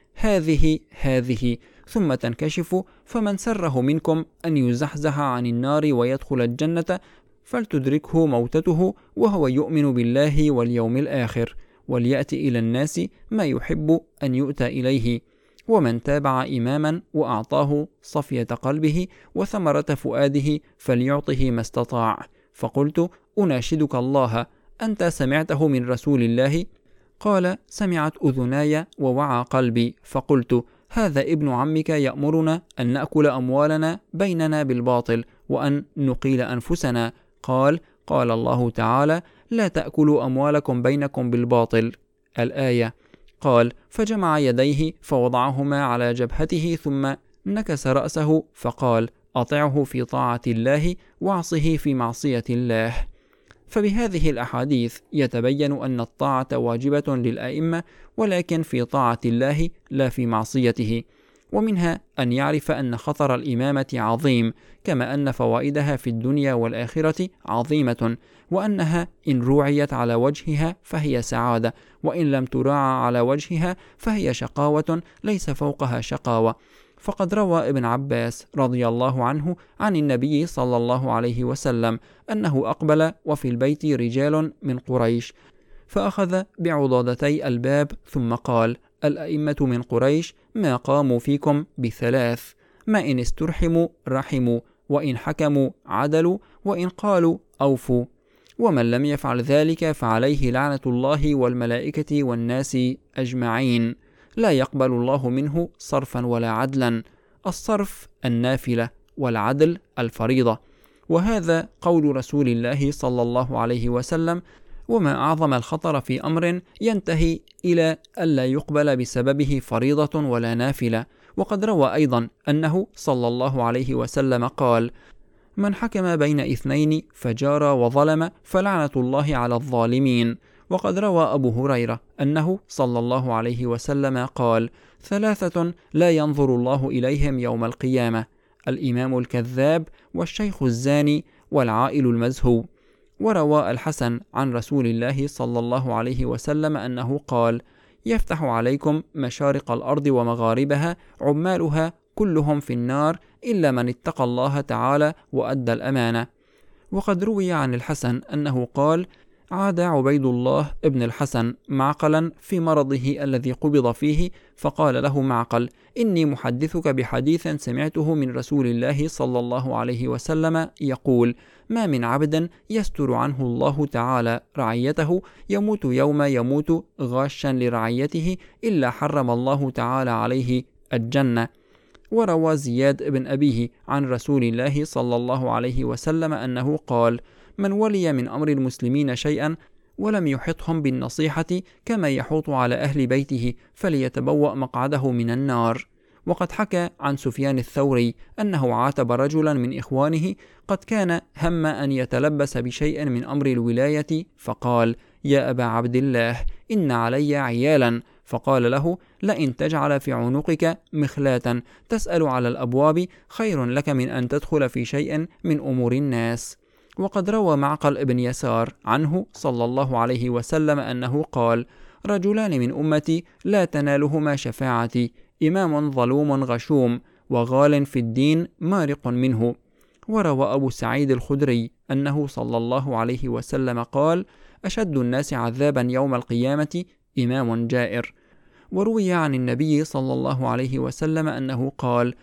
هذه، ثم تنكشف، فمن سره منكم أن يزحزح عن النار ويدخل الجنة فلتدركه موتته وهو يؤمن بالله واليوم الآخر، وليأتي إلى الناس ما يحب أن يؤتى إليه. ومن تابع إماما وأعطاه صفية قلبه وثمرة فؤاده فليعطه ما استطاع. فقلت: أناشدك الله، أنت سمعته من رسول الله؟ قال: سمعت أذناي ووعى قلبي. فقلت: هذا ابن عمك يأمرنا أن نأكل أموالنا بيننا بالباطل وأن نقيل أنفسنا. قال الله تعالى: لا تأكلوا أموالكم بينكم بالباطل، الآية. قال: فجمع يديه فوضعهما على جبهته ثم نكس رأسه فقال: أطعه في طاعة الله واعصه في معصية الله. فبهذه الأحاديث يتبين أن الطاعة واجبة للأئمة، ولكن في طاعة الله لا في معصيته. ومنها أن يعرف أن خطر الإمامة عظيم، كما أن فوائدها في الدنيا والآخرة عظيمة، وأنها إن روعيت على وجهها فهي سعادة، وإن لم تراعى على وجهها فهي شقاوة ليس فوقها شقاوة. فقد روى ابن عباس رضي الله عنه عن النبي صلى الله عليه وسلم أنه أقبل وفي البيت رجال من قريش، فأخذ بعضادتي الباب ثم قال: الأئمة من قريش ما قاموا فيكم بثلاث: ما إن استرحموا رحموا، وإن حكموا عدلوا، وإن قالوا أوفوا، ومن لم يفعل ذلك فعليه لعنة الله والملائكة والناس أجمعين، لا يقبل الله منه صرفا ولا عدلا. الصرف النافلة، والعدل الفريضة. وهذا قول رسول الله صلى الله عليه وسلم. وما أعظم الخطر في أمر ينتهي إلى ألا يقبل بسببه فريضة ولا نافلة. وقد روى أيضا أنه صلى الله عليه وسلم قال: من حكم بين اثنين فجار وظلم فلعنة الله على الظالمين. وقد روى أبو هريرة أنه صلى الله عليه وسلم قال: ثلاثة لا ينظر الله إليهم يوم القيامة: الإمام الكذاب، والشيخ الزاني، والعائل المزهو. وروى الحسن عن رسول الله صلى الله عليه وسلم أنه قال: يفتح عليكم مشارق الأرض ومغاربها عمالها كلهم في النار إلا من اتقى الله تعالى وأدى الأمانة. وقد روي عن الحسن أنه قال: عاد عبيد الله ابن الحسن معقلا في مرضه الذي قبض فيه، فقال له معقل: إني محدثك بحديث سمعته من رسول الله صلى الله عليه وسلم يقول: ما من عبد يستر عنه الله تعالى رعيته يموت يوم يموت غاشا لرعيته إلا حرم الله تعالى عليه الجنة. وروى زياد بن أبيه عن رسول الله صلى الله عليه وسلم أنه قال: من ولي من أمر المسلمين شيئا ولم يحطهم بالنصيحة كما يحوط على أهل بيته فليتبوأ مقعده من النار. وقد حكى عن سفيان الثوري أنه عاتب رجلا من إخوانه قد كان هم أن يتلبس بشيء من أمر الولاية، فقال: يا أبا عبد الله، إن علي عيالا. فقال له: لئن تجعل في عنقك مخلاة تسأل على الأبواب خير لك من أن تدخل في شيء من أمور الناس. وقد روى معقل بن يسار عنه صلى الله عليه وسلم أنه قال: رجلان من أمتي لا تنالهما شفاعتي: إمام ظلوم غشوم، وغال في الدين مارق منه. وروى أبو سعيد الخدري أنه صلى الله عليه وسلم قال: أشد الناس عذابا يوم القيامة إمام جائر. وروي عن النبي صلى الله عليه وسلم أنه قال: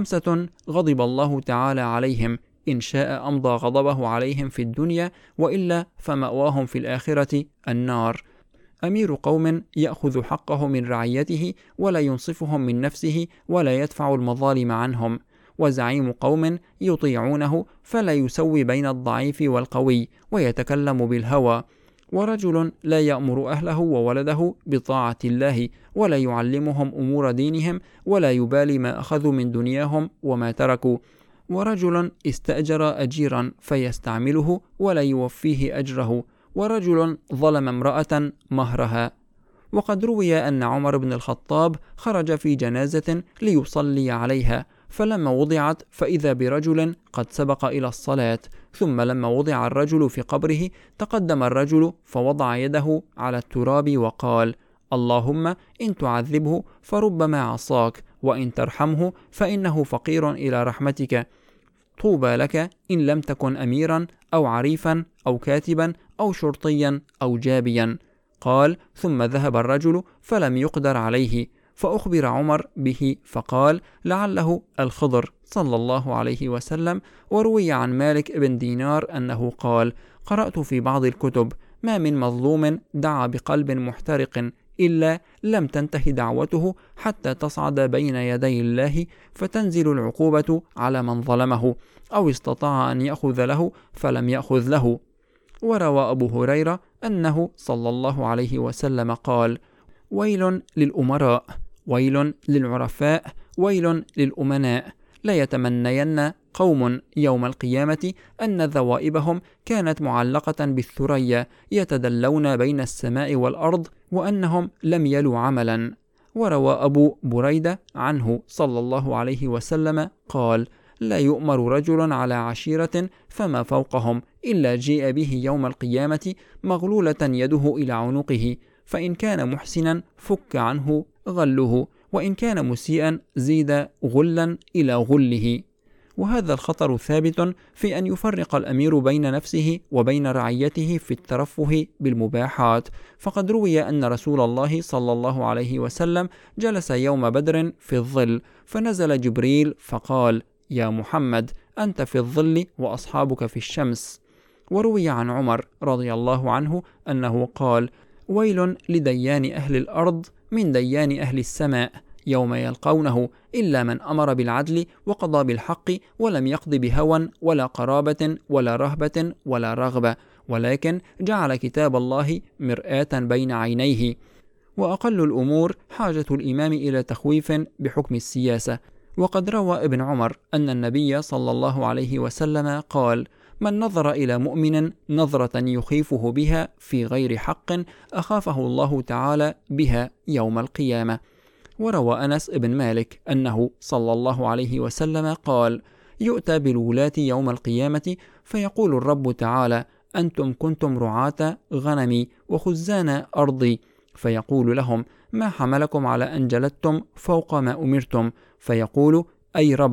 5 غضب الله تعالى عليهم، إن شاء أمضى غضبه عليهم في الدنيا، وإلا فمأواهم في الآخرة النار: أمير قوم يأخذ حقه من رعيته ولا ينصفهم من نفسه ولا يدفع المظالم عنهم، وزعيم قوم يطيعونه فلا يسوي بين الضعيف والقوي ويتكلم بالهوى، ورجل لا يأمر أهله وولده بطاعة الله ولا يعلمهم أمور دينهم ولا يبالي ما أخذوا من دنياهم وما تركوا، ورجل استأجر أجيرا فيستعمله ولا يوفيه أجره، ورجل ظلم امرأة مهرها. وقد روي أن عمر بن الخطاب خرج في جنازة ليصلي عليها، فلما وضعت فإذا برجل قد سبق إلى الصلاة، ثم لما وضع الرجل في قبره تقدم الرجل فوضع يده على التراب وقال: اللهم إن تعذبه فربما عصاك، وإن ترحمه فإنه فقير إلى رحمتك، طوبى لك إن لم تكن أميرا أو عريفا أو كاتبا أو شرطيا أو جابيا. قال: ثم ذهب الرجل فلم يقدر عليه، فأخبر عمر به فقال: لعله الخضر صلى الله عليه وسلم. وروي عن مالك بن دينار أنه قال: قرأت في بعض الكتب: ما من مظلوم دعا بقلب محترق إلا لم تنتهي دعوته حتى تصعد بين يدي الله فتنزل العقوبة على من ظلمه، أو استطاع أن يأخذ له فلم يأخذ له. وروى أبو هريرة أنه صلى الله عليه وسلم قال: ويل للأمراء، ويل للعرفاء، ويل للأمناء، لا يتمنين قوم يوم القيامة أن ذوائبهم كانت معلقة بالثريا يتدلون بين السماء والأرض وأنهم لم يلوا عملا. وروى أبو بريدة عنه صلى الله عليه وسلم قال: لا يؤمر رجل على عشيرة فما فوقهم إلا جيء به يوم القيامة مغلولة يده إلى عنقه، فإن كان محسنا فك عنه غله، وإن كان مسيئا زيد غلا إلى غله. وهذا الخطر ثابت في أن يفرق الأمير بين نفسه وبين رعيته في الترفه بالمباحات، فقد روي أن رسول الله صلى الله عليه وسلم جلس يوم بدر في الظل، فنزل جبريل فقال: يا محمد، أنت في الظل وأصحابك في الشمس. وروي عن عمر رضي الله عنه أنه قال: ويل لديان أهل الأرض من ديان أهل السماء يوم يلقونه، إلا من أمر بالعدل وقضى بالحق ولم يقض بهوى ولا قرابة ولا رهبة ولا رغبة، ولكن جعل كتاب الله مرآة بين عينيه. وأقل الأمور حاجة الإمام إلى تخويف بحكم السياسة. وقد روى ابن عمر أن النبي صلى الله عليه وسلم قال: من نظر إلى مؤمن نظرة يخيفه بها في غير حق أخافه الله تعالى بها يوم القيامة. وروى أنس بن مالك أنه صلى الله عليه وسلم قال: يؤتى بالولاة يوم القيامة فيقول الرب تعالى: أنتم كنتم رعاة غنمي وخزان أرضي، فيقول لهم: ما حملكم على أن جلدتم فوق ما أمرتم؟ فيقول: أي رب،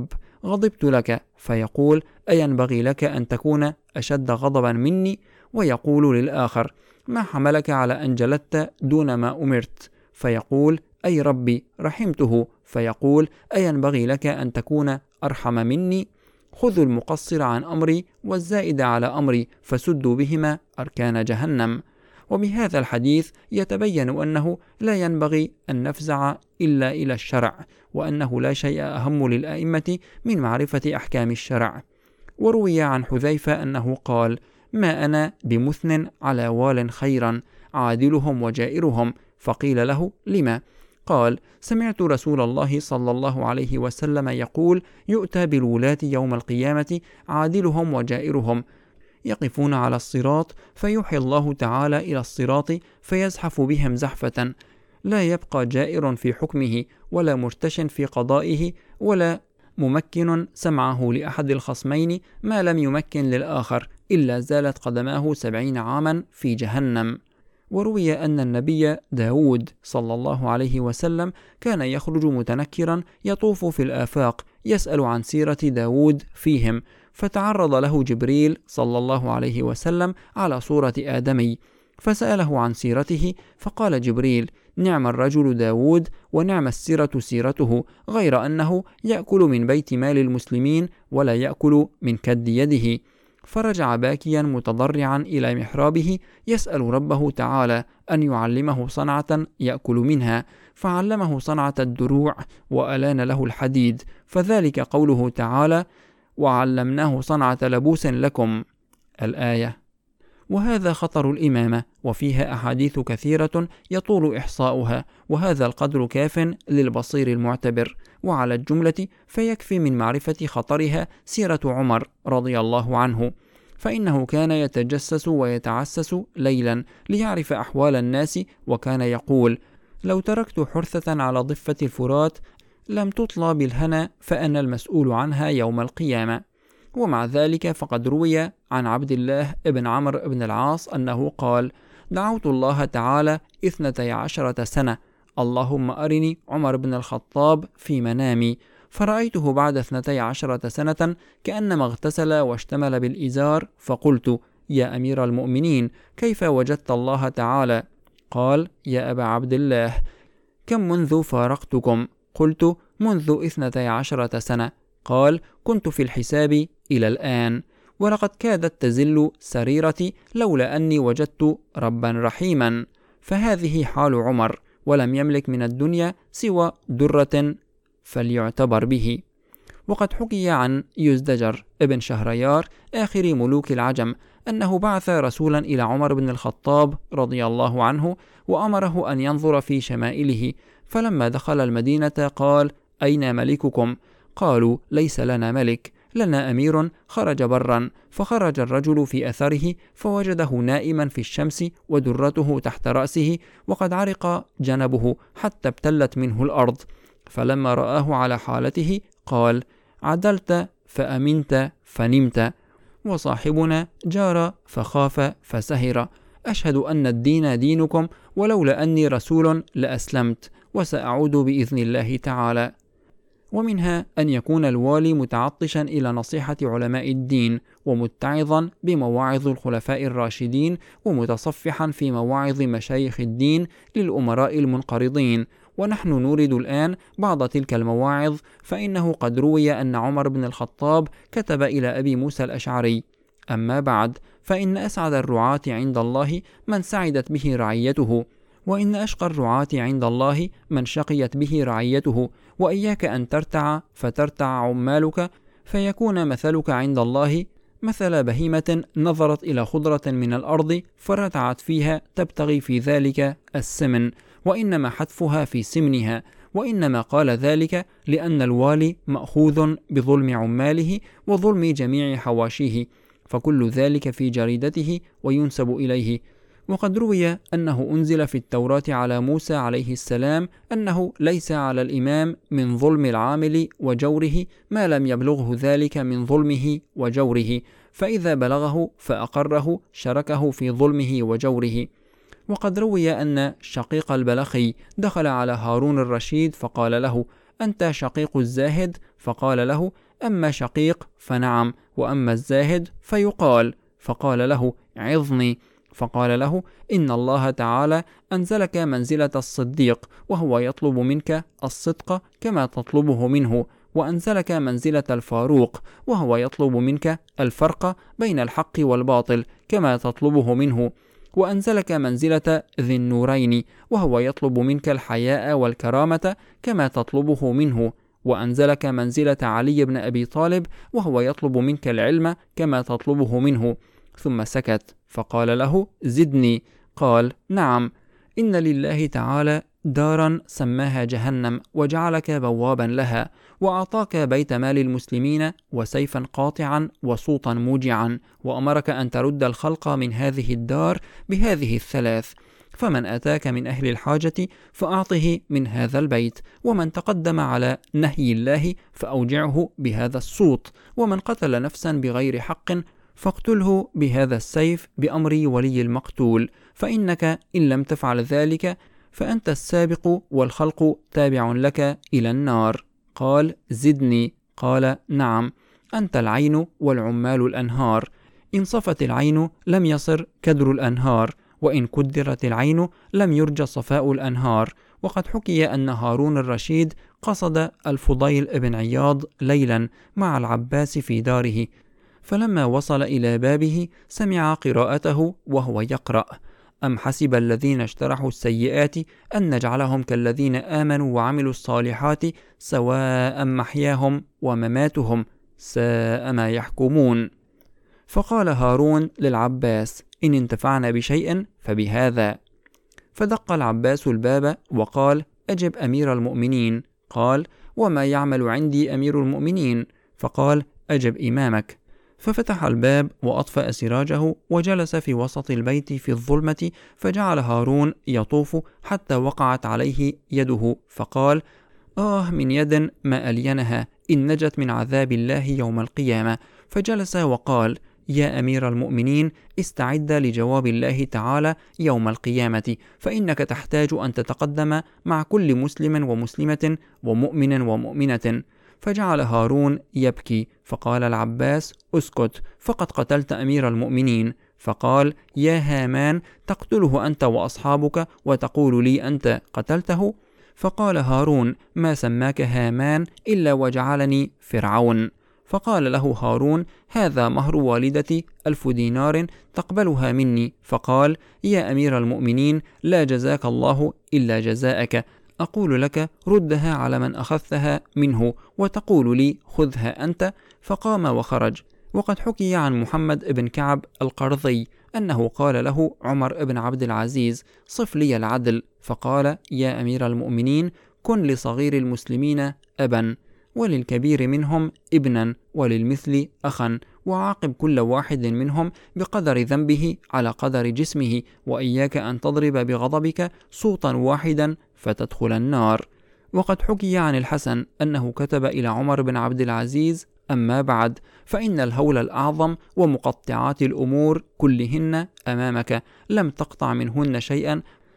غضبت لك، فيقول: أينبغي لك أن تكون أشد غضبا مني؟ ويقول للآخر: ما حملك على أن جلدت دون ما أمرت؟ فيقول: أي ربي رحمته، فيقول: أينبغي لك أن تكون أرحم مني؟ خذوا المقصر عن أمري والزائد على أمري فسدوا بهما أركان جهنم. وبهذا الحديث يتبين أنه لا ينبغي أن نفزع إلا إلى الشرع، وأنه لا شيء أهم للأئمة من معرفة أحكام الشرع. وروي عن حذيفة أنه قال: ما أنا بمثن على وال خيرا عادلهم وجائرهم. فقيل له: لما؟ قال: سمعت رسول الله صلى الله عليه وسلم يقول: يؤتى بالولاة يوم القيامة عادلهم وجائرهم، يقفون على الصراط فيوحي الله تعالى إلى الصراط فيزحف بهم زحفة، لا يبقى جائر في حكمه ولا مرتش في قضائه ولا ممكن سمعه لأحد الخصمين ما لم يمكن للآخر، إلا زالت قدماه 70 عاما في جهنم. وروي أن النبي داود صلى الله عليه وسلم كان يخرج متنكرا يطوف في الآفاق يسأل عن سيرة داود فيهم، فتعرض له جبريل صلى الله عليه وسلم على صورة آدمي، فسأله عن سيرته، فقال جبريل: نعم الرجل داود ونعم السيرة سيرته، غير أنه يأكل من بيت مال المسلمين ولا يأكل من كد يده. فرجع باكيا متضرعا إلى محرابه يسأل ربه تعالى أن يعلمه صنعة يأكل منها، فعلمه صنعة الدروع وألان له الحديد، فذلك قوله تعالى: وعلمناه صنعة لبوس لكم، الآية. وهذا خطر الإمامة، وفيها أحاديث كثيرة يطول إحصاؤها، وهذا القدر كاف للبصير المعتبر. وعلى الجملة فيكفي من معرفة خطرها سيرة عمر رضي الله عنه، فإنه كان يتجسس ويتعسس ليلا ليعرف أحوال الناس، وكان يقول: لو تركت حرثة على ضفة الفرات لم تطلى بالهنا فأنا المسؤول عنها يوم القيامة. ومع ذلك فقد روي عن عبد الله بن عمرو بن العاص أنه قال: دعوت الله تعالى 12 سنة: اللهم أرني عمر بن الخطاب في منامي، فرأيته بعد 12 سنة كأنما اغتسل واشتمل بالإزار، فقلت: يا أمير المؤمنين، كيف وجدت الله تعالى؟ قال: يا أبا عبد الله، كم منذ فارقتكم؟ قلت: منذ 12 سنة. قال: كنت في الحساب إلى الآن، ولقد كادت تزل سريرتي لولا أني وجدت ربا رحيما. فهذه حال عمر، ولم يملك من الدنيا سوى درة فليعتبر به. وقد حكي عن يزدجر ابن شهريار آخر ملوك العجم أنه بعث رسولا إلى عمر بن الخطاب رضي الله عنه وأمره أن ينظر في شمائله، فلما دخل المدينة قال: أين ملككم؟ قالوا: ليس لنا ملك، لنا أمير خرج برا. فخرج الرجل في أثره فوجده نائما في الشمس ودرته تحت رأسه وقد عرق جنبه حتى ابتلت منه الأرض. فلما رآه على حالته قال: عدلت فأمنت فنمت، وصاحبنا جار فخاف فسهر. أشهد أن الدين دينكم، ولولا أني رسول لأسلمت، وسأعود بإذن الله تعالى. ومنها أن يكون الوالي متعطشا إلى نصيحة علماء الدين، ومتعظا بمواعظ الخلفاء الراشدين، ومتصفحا في مواعظ مشايخ الدين للأمراء المنقرضين. ونحن نورد الآن بعض تلك المواعظ، فإنه قد روي أن عمر بن الخطاب كتب إلى أبي موسى الأشعري: أما بعد، فإن أسعد الرعاة عند الله من سعدت به رعيته، وإن أشقى الرعاة عند الله من شقيت به رعيته، وإياك أن ترتع فترتع عمالك، فيكون مثلك عند الله مثل بهيمة نظرت إلى خضرة من الأرض فرتعت فيها تبتغي في ذلك السمن، وإنما حتفها في سمنها. وإنما قال ذلك لأن الوالي مأخوذ بظلم عماله وظلم جميع حواشيه، فكل ذلك في جريدته وينسب إليه. وقد روي أنه أنزل في التوراة على موسى عليه السلام أنه ليس على الإمام من ظلم العامل وجوره ما لم يبلغه ذلك من ظلمه وجوره، فإذا بلغه فأقره شركه في ظلمه وجوره. وقد روي أن شقيق البلخي دخل على هارون الرشيد فقال له: أنت شقيق الزاهد؟ فقال له: أما شقيق فنعم، وأما الزاهد فيقال. فقال له: عظني. فقال له: إن الله تعالى أنزلك منزلة الصديق، وهو يطلب منك الصدق كما تطلبه منه، وأنزلك منزلة الفاروق، وهو يطلب منك الفرق بين الحق والباطل كما تطلبه منه، وأنزلك منزلة ذي النورين، وهو يطلب منك الحياء والكرامة كما تطلبه منه، وأنزلك منزلة علي بن أبي طالب، وهو يطلب منك العلم كما تطلبه منه. ثم سكت، فقال له: زدني. قال: نعم، إن لله تعالى دارا سماها جهنم، وجعلك بوابا لها، وأعطاك بيت مال المسلمين، وسيفا قاطعا، وصوتا موجعا، وأمرك أن ترد الخلق من هذه الدار بهذه الثلاث: فمن أتاك من أهل الحاجة فأعطه من هذا البيت، ومن تقدم على نهي الله فأوجعه بهذا الصوت، ومن قتل نفسا بغير حق فاقتله بهذا السيف بأمر ولي المقتول، فإنك إن لم تفعل ذلك فأنت السابق، والخلق تابع لك إلى النار. قال: زدني. قال: نعم، أنت العين والعمال الأنهار. إن صفت العين لم يصر كدر الأنهار، وإن كدرت العين لم يرجى صفاء الأنهار. وقد حكي أن هارون الرشيد قصد الفضيل بن عياض ليلا مع العباس في داره، فلما وصل إلى بابه سمع قراءته وهو يقرأ: أم حسب الذين اجترحوا السيئات أن نجعلهم كالذين آمنوا وعملوا الصالحات سواء محياهم ومماتهم ساء ما يحكمون. فقال هارون للعباس: إن انتفعنا بشيء فبهذا. فدق العباس الباب وقال: أجب أمير المؤمنين. قال: وما يعمل عندي أمير المؤمنين؟ فقال: أجب إمامك. ففتح الباب وأطفأ سراجه وجلس في وسط البيت في الظلمة، فجعل هارون يطوف حتى وقعت عليه يده، فقال: من يد ما ألينها إن نجت من عذاب الله يوم القيامة. فجلس وقال: يا أمير المؤمنين، استعد لجواب الله تعالى يوم القيامة، فإنك تحتاج أن تتقدم مع كل مسلم ومسلمة ومؤمن ومؤمنة. فجعل هارون يبكي، فقال العباس: اسكت، فقد قتلت أمير المؤمنين. فقال: يا هامان، تقتله أنت وأصحابك وتقول لي أنت قتلته؟ فقال هارون: ما سماك هامان إلا وجعلني فرعون. فقال له هارون: هذا مهر والدتي 1000 دينار تقبلها مني. فقال: يا أمير المؤمنين، لا جزاك الله إلا جزاءك، أقول لك ردها على من أخذتها منه، وتقول لي خذها أنت. فقام وخرج. وقد حكي عن محمد بن كعب القرظي أنه قال له عمر بن عبد العزيز: صف لي العدل. فقال: يا أمير المؤمنين، كن لصغير المسلمين أبا، وللكبير منهم ابنا، وللمثل أخا، وعاقب كل واحد منهم بقدر ذنبه على قدر جسمه، وإياك أن تضرب بغضبك صوتا واحدا فتدخل النار. وقد حكي عن الحسن أنه كتب إلى عمر بن عبد العزيز: أما بعد، فإن الهول الأعظم ومقطعات الأمور كلهن أمامك، لم تقطع منهن شيئا،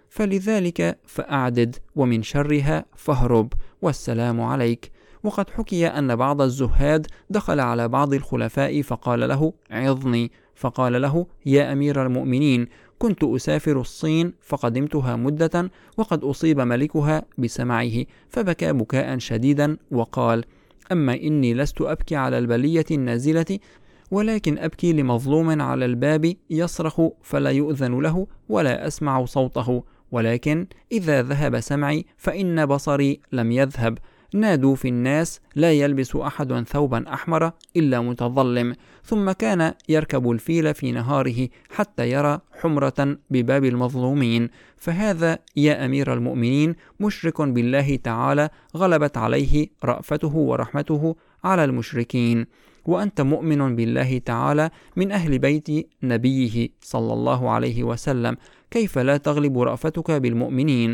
فلذلك فأعدد، ومن شرها فاهرب، والسلام عليك. وقد حكي أن بعض الزهاد دخل على بعض الخلفاء فقال له: عظني. فقال له: يا أمير المؤمنين، كنت أسافر الصين فقدمتها مدة، وقد أصيب ملكها بسمعه، فبكى بكاء شديدا وقال: أما إني لست أبكي على البلية النازلة، ولكن أبكي لمظلوم على الباب يصرخ فلا يؤذن له ولا أسمع صوته، ولكن إذا ذهب سمعي فإن بصري لم يذهب. نادوا في الناس: لا يلبس أحد ثوبا أحمر إلا متظلم. ثم كان يركب الفيل في نهاره حتى يرى حمرة بباب المظلومين. فهذا يا أمير المؤمنين مشرك بالله تعالى، غلبت عليه رأفته ورحمته على المشركين، وأنت مؤمن بالله تعالى من أهل بيت نبيه صلى الله عليه وسلم، كيف لا تغلب رأفتك بالمؤمنين؟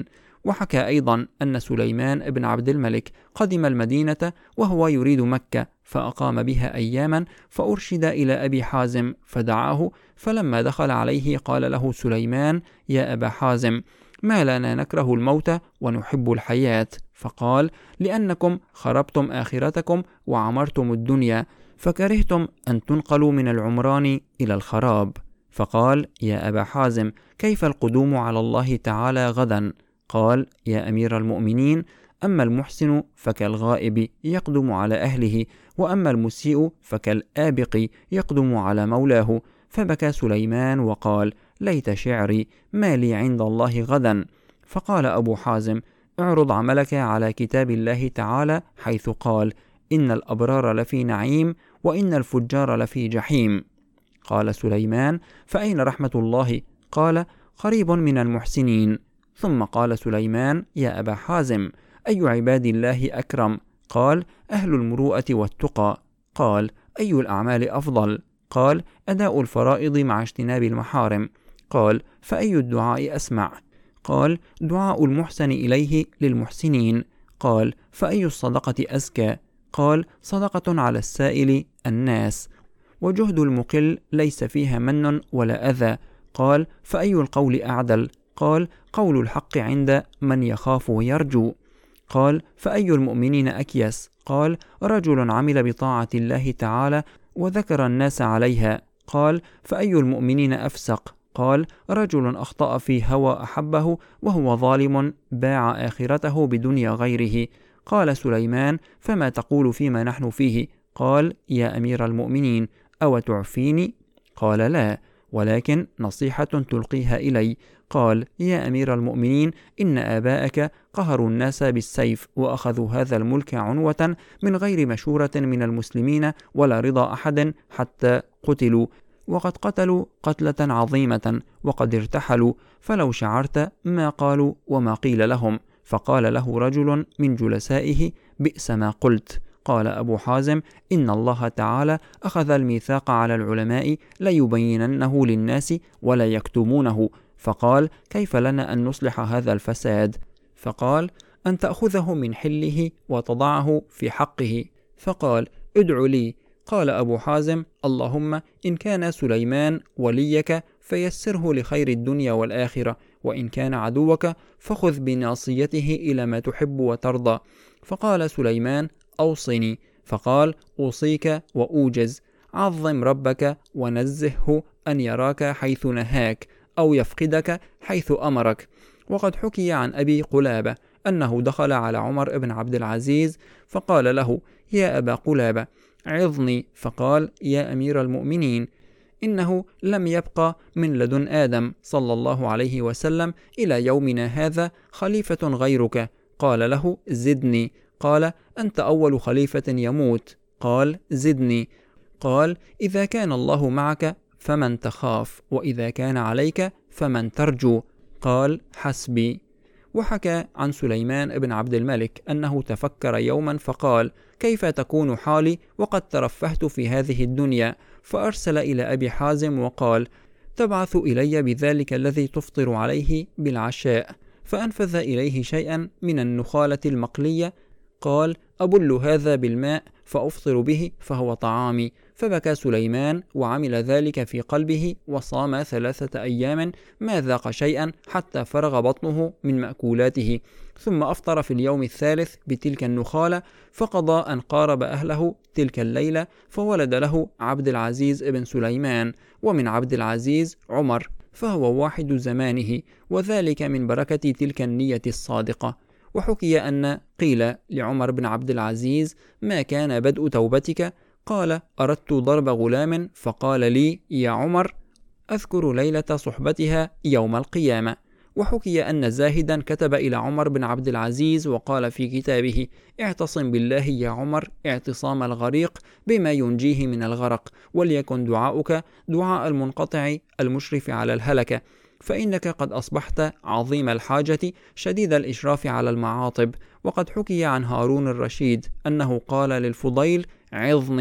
وحكى أيضا أن سليمان بن عبد الملك قدم المدينة وهو يريد مكة، فأقام بها أياما، فأرشد إلى أبي حازم فدعاه، فلما دخل عليه قال له سليمان: يا أبا حازم، ما لنا نكره الموت ونحب الحياة؟ فقال: لأنكم خربتم آخرتكم وعمرتم الدنيا، فكرهتم أن تنقلوا من العمران إلى الخراب. فقال: يا أبا حازم، كيف القدوم على الله تعالى غدا؟ قال: يا أمير المؤمنين، أما المحسن فكالغائب يقدم على أهله، وأما المسيء فكالآبق يقدم على مولاه. فبكى سليمان وقال: ليت شعري، ما لي عند الله غدا. فقال أبو حازم: اعرض عملك على كتاب الله تعالى، حيث قال: إن الأبرار لفي نعيم وإن الفجار لفي جحيم. قال سليمان: فأين رحمة الله؟ قال: قريب من المحسنين. ثم قال سليمان: يا أبا حازم، أي عباد الله أكرم؟ قال: أهل المروءة والتقى. قال: أي الأعمال أفضل؟ قال: أداء الفرائض مع اجتناب المحارم. قال: فأي الدعاء أسمع؟ قال: دعاء المحسن إليه للمحسنين. قال: فأي الصدقة أزكى؟ قال: صدقة على السائل الناس، وجهد المقل ليس فيها من ولا أذى. قال: فأي القول أعدل؟ قال: قول الحق عند من يخاف ويرجو. قال: فأي المؤمنين أكيس؟ قال: رجل عمل بطاعة الله تعالى وذكر الناس عليها. قال: فأي المؤمنين أفسق؟ قال: رجل أخطأ في هوى أحبه وهو ظالم، باع آخرته بدنيا غيره. قال سليمان: فما تقول فيما نحن فيه؟ قال: يا أمير المؤمنين، أو تعفيني؟ قال: لا، ولكن نصيحة تلقيها إلي. قال: يا أمير المؤمنين، إن آباءك قهروا الناس بالسيف، وأخذوا هذا الملك عنوة من غير مشورة من المسلمين ولا رضا أحد، حتى قتلوا، وقد قتلوا قتلة عظيمة، وقد ارتحلوا، فلو شعرت ما قالوا وما قيل لهم. فقال له رجل من جلسائه: بئس ما قلت. قال أبو حازم: إن الله تعالى أخذ الميثاق على العلماء ليبيننه للناس ولا يكتمونه. فقال: كيف لنا أن نصلح هذا الفساد؟ فقال: أن تأخذه من حله وتضعه في حقه. فقال: ادع لي. قال أبو حازم: اللهم إن كان سليمان وليك فيسره لخير الدنيا والآخرة، وإن كان عدوك فخذ بناصيته إلى ما تحب وترضى. فقال سليمان: أوصني. فقال: أوصيك وأوجز، عظم ربك ونزهه أن يراك حيث نهاك أو يفقدك حيث أمرك. وقد حكي عن أبي قلابة أنه دخل على عمر بن عبد العزيز فقال له: يا أبا قلابة، عظني. فقال: يا أمير المؤمنين، إنه لم يبق من لدن آدم صلى الله عليه وسلم إلى يومنا هذا خليفة غيرك. قال له: زدني. قال: أنت أول خليفة يموت. قال: زدني. قال: إذا كان الله معك فمن تخاف، وإذا كان عليك فمن ترجو. قال: حسبي. وحكى عن سليمان بن عبد الملك أنه تفكر يوما فقال: كيف تكون حالي وقد ترفهت في هذه الدنيا؟ فأرسل إلى أبي حازم وقال: تبعث إلي بذلك الذي تفطر عليه بالعشاء. فأنفذ إليه شيئا من النخالة المقلية. قال: أبل هذا بالماء فأفطر به فهو طعامي. فبكى سليمان وعمل ذلك في قلبه، وصام 3 أيام ما ذاق شيئا حتى فرغ بطنه من مأكولاته، ثم أفطر في اليوم الثالث بتلك النخالة، فقضى أن قارب أهله تلك الليلة، فولد له عبد العزيز ابن سليمان، ومن عبد العزيز عمر، فهو واحد زمانه، وذلك من بركة تلك النية الصادقة. وحكي أن قيل لعمر بن عبد العزيز: ما كان بدء توبتك؟ قال: أردت ضرب غلام فقال لي: يا عمر، أذكر ليلة صحبتها يوم القيامة. وحكي أن زاهدا كتب إلى عمر بن عبد العزيز وقال في كتابه: اعتصم بالله يا عمر اعتصام الغريق بما ينجيه من الغرق، وليكن دعاؤك دعاء المنقطع المشرف على الهلكة، فإنك قد أصبحت عظيم الحاجة شديد الإشراف على المعاطب. وقد حكي عن هارون الرشيد أنه قال للفضيل: عظني.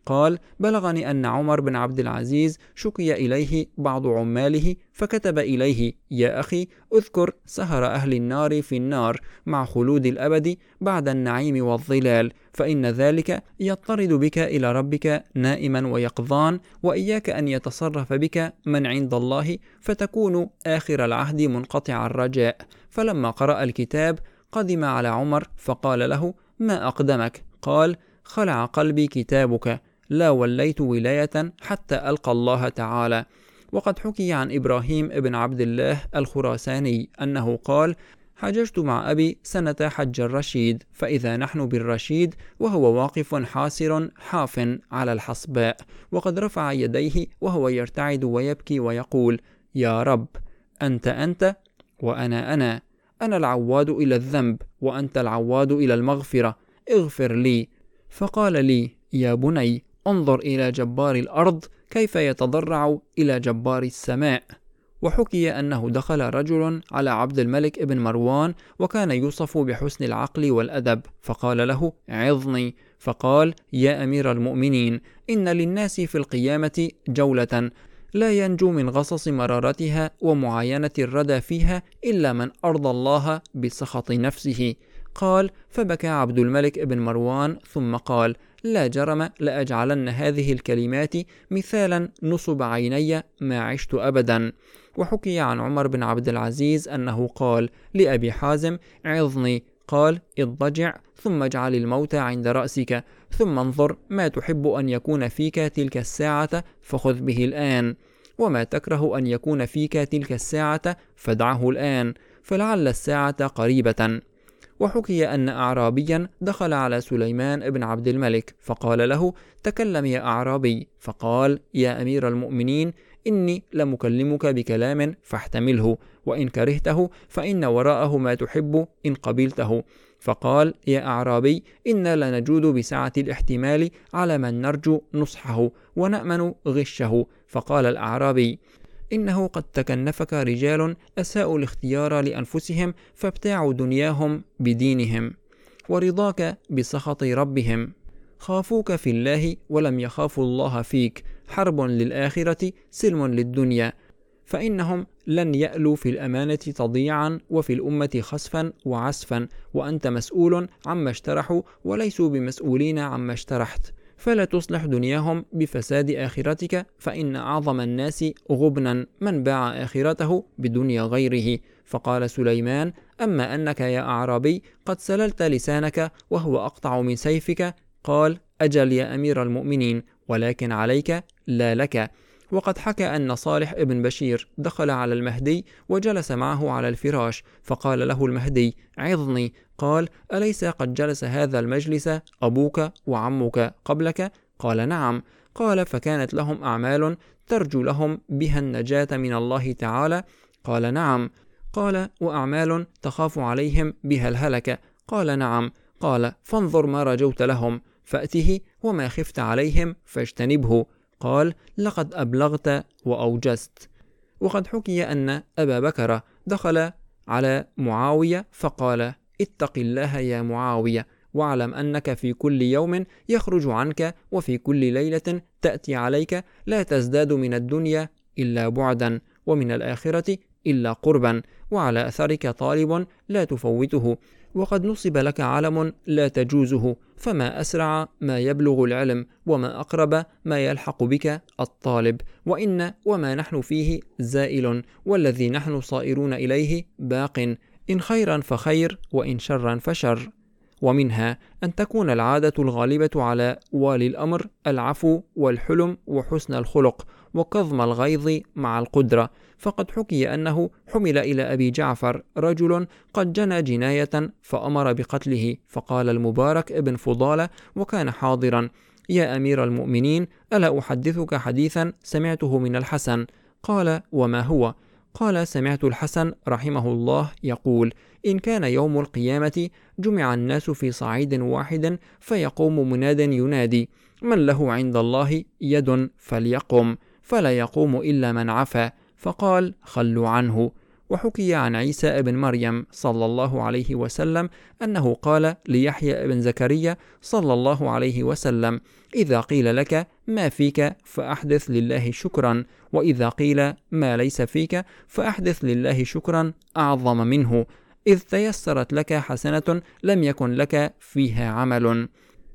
قال: بلغني أن عمر بن عبد العزيز شكي إليه بعض عماله فكتب إليه: يا أخي، اذكر سهر أهل النار في النار مع خلود الأبد بعد النعيم والظلال، فإن ذلك يضطرد بك إلى ربك نائما ويقظان، وإياك أن يتصرف بك من عند الله فتكون آخر العهد منقطع الرجاء. فلما قرأ الكتاب قدم على عمر فقال له: ما أقدمك؟ قال: خلع قلبي كتابك، لا وليت ولاية حتى ألقى الله تعالى. وقد حكي عن إبراهيم بن عبد الله الخراساني أنه قال: حججت مع أبي سنة حج الرشيد، فإذا نحن بالرشيد وهو واقف حاسر حاف على الحصباء، وقد رفع يديه وهو يرتعد ويبكي ويقول: يا رب، أنت وأنا أنا العواد إلى الذنب وأنت العواد إلى المغفرة، اغفر لي. فقال لي: يا بني، انظر إلى جبار الأرض كيف يتضرع إلى جبار السماء. وحكي أنه دخل رجل على عبد الملك بن مروان وكان يوصف بحسن العقل والأدب، فقال له: عظني. فقال: يا أمير المؤمنين، إن للناس في القيامة جولة لا ينجو من غصص مرارتها ومعاينة الردى فيها إلا من أرضى الله بسخط نفسه. قال: فبكى عبد الملك بن مروان ثم قال: لا جرم لأجعلن هذه الكلمات مثالا نصب عيني ما عشت أبدا. وحكي عن عمر بن عبد العزيز أنه قال لأبي حازم: عظني. قال: اضطجع ثم اجعل الموت عند رأسك، ثم انظر ما تحب أن يكون فيك تلك الساعة فخذ به الآن، وما تكره أن يكون فيك تلك الساعة فدعه الآن، فلعل الساعة قريبة. وحكي أن أعرابيا دخل على سليمان بن عبد الملك فقال له: تكلم يا أعرابي. فقال: يا أمير المؤمنين، إني لمكلمك بكلام فاحتمله، وإن كرهته فإن وراءه ما تحب إن قبلته. فقال: يا أعرابي، إنا لنجود بسعة الاحتمال على من نرجو نصحه ونأمن غشه. فقال الأعرابي: إنه قد تكنفك رجال أساءوا الاختيار لأنفسهم فابتاعوا دنياهم بدينهم، ورضاك بسخط ربهم، خافوك في الله ولم يخافوا الله فيك، حرب للآخرة سلم للدنيا، فإنهم لن يألوا في الأمانة تضيعا وفي الأمة خسفا وعسفا، وأنت مسؤول عما اشترحوا وليسوا بمسؤولين عما اشترحت، فلا تصلح دنياهم بفساد آخرتك، فإن أعظم الناس غبنا من باع آخرته بدنيا غيره. فقال سليمان: أما أنك يا أعرابي قد سللت لسانك وهو أقطع من سيفك. قال: أجل يا أمير المؤمنين، ولكن عليك لا لك. وقد حكى أن صالح ابن بشير دخل على المهدي وجلس معه على الفراش، فقال له المهدي: عظني. قال: أليس قد جلس هذا المجلس أبوك وعمك قبلك؟ قال: نعم. قال: فكانت لهم أعمال ترجو لهم بها النجاة من الله تعالى؟ قال: نعم. قال: وأعمال تخاف عليهم بها الهلكة؟ قال: نعم. قال: فانظر ما رجوت لهم فأته، وما خفت عليهم فاجتنبه. قال: لقد أبلغت وأوجزت. وقد حكي أن أبا بكر دخل على معاوية فقال: اتق الله يا معاوية، واعلم أنك في كل يوم يخرج عنك وفي كل ليلة تأتي عليك لا تزداد من الدنيا إلا بعدا، ومن الآخرة إلا قربا، وعلى أثرك طالب لا تفوته، وقد نصب لك علم لا تجوزه، فما أسرع ما يبلغ العلم، وما أقرب ما يلحق بك الطالب، وإن وما نحن فيه زائل، والذي نحن صائرون إليه باق، إن خيرا فخير وإن شرا فشر. ومنها أن تكون العادة الغالبة على والي الأمر العفو والحلم وحسن الخلق وكظم الغيظ مع القدرة. فقد حكي أنه حمل إلى أبي جعفر رجل قد جنى جناية فأمر بقتله، فقال المبارك ابن فضالة وكان حاضرا: يا أمير المؤمنين، ألا أحدثك حديثا سمعته من الحسن؟ قال: وما هو؟ قال: سمعت الحسن رحمه الله يقول: إن كان يوم القيامة جمع الناس في صعيد واحد فيقوم مناد ينادي: من له عند الله يد فليقم، فلا يقوم إلا من عفا، فقال: خلوا عنه. وحكي عن عيسى بن مريم صلى الله عليه وسلم أنه قال ليحيى بن زكريا صلى الله عليه وسلم: إذا قيل لك ما فيك فأحدث لله شكرا، وإذا قيل ما ليس فيك فأحدث لله شكرا أعظم منه، إذ تيسرت لك حسنة لم يكن لك فيها عمل.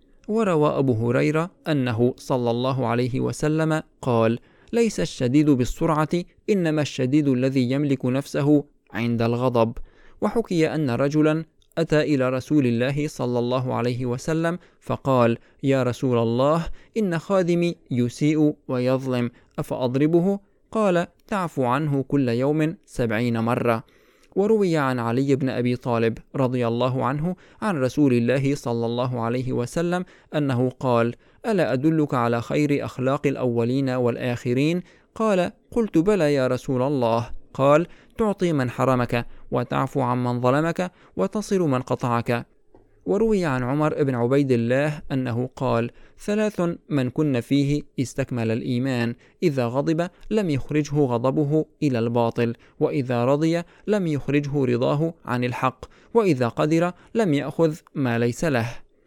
وروى أبو هريرة أنه صلى الله عليه وسلم قال: ليس الشديد بالسرعة، إنما الشديد الذي يملك نفسه عند الغضب. وحكي أن رجلا أتى إلى رسول الله صلى الله عليه وسلم فقال: يا رسول الله، إن خادمي يسيء ويظلم، أفأضربه؟ قال: تعفو عنه كل يوم 70 مرة. وروي عن علي بن أبي طالب رضي الله عنه عن رسول الله صلى الله عليه وسلم أنه قال: ألا أدلك على خير أخلاق الأولين والآخرين؟ قال: قلت بلى يا رسول الله. قال: تعطي من حرمك، وتعفو عن من ظلمك، وتصل من قطعك. وروي عن عمر بن عبيد الله أنه قال: 3 من كن فيه استكمل الإيمان: إذا غضب لم يخرجه غضبه إلى الباطل، وإذا رضي لم يخرجه رضاه عن الحق، وإذا قدر لم يأخذ ما ليس له.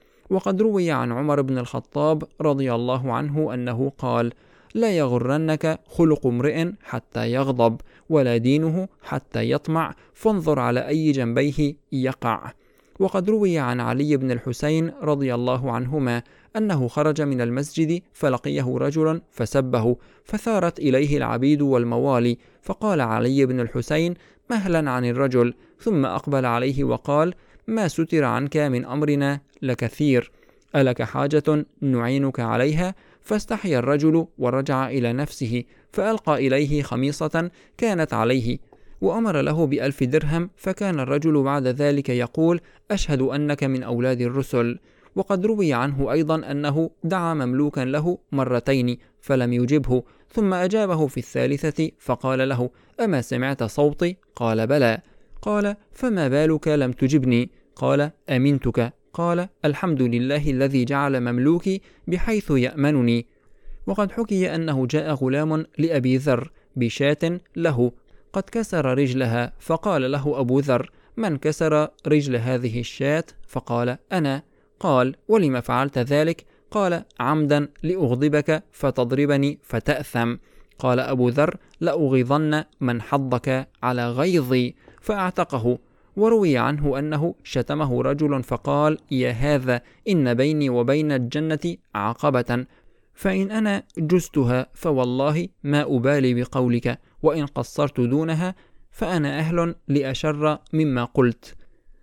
وقد روي عن عمر بن الخطاب رضي الله عنه أنه قال: لا يغرنك خلق امرئ حتى يغضب، ولا دينه حتى يطمع، فانظر على أي جنبيه يقع. وقد روي عن علي بن الحسين رضي الله عنهما أنه خرج من المسجد فلقيه رجل فسبه، فثارت إليه العبيد والموالي، فقال علي بن الحسين: مهلا عن الرجل، ثم أقبل عليه وقال: ما ستر عنك من أمرنا لكثير، ألك حاجة نعينك عليها؟ فاستحيا الرجل ورجع إلى نفسه، فألقى إليه خميصة كانت عليه، وأمر له ب1000 درهم، فكان الرجل بعد ذلك يقول: أشهد أنك من أولاد الرسل. وقد روي عنه أيضا أنه دعا مملوكا له 2 فلم يجبه، ثم أجابه في 3 فقال له: أما سمعت صوتي؟ قال: بلى. قال: فما بالك لم تجبني؟ قال: أمنتك. قال: الحمد لله الذي جعل مملوكي بحيث يأمنني. وقد حكي أنه جاء غلام لأبي ذر بشاة له قد كسر رجلها، فقال له أبو ذر: من كسر رجل هذه الشاة؟ فقال: أنا. قال: ولم فعلت ذلك؟ قال: عمدا لأغضبك فتضربني فتأثم. قال أبو ذر: لأغيظن من حضك على غيظي، فأعتقه. وروي عنه أنه شتمه رجل فقال: يا هذا، إن بيني وبين الجنة عقبة، فإن أنا جزتها فوالله ما أبالي بقولك، وإن قصرت دونها فأنا أهل لأشر مما قلت.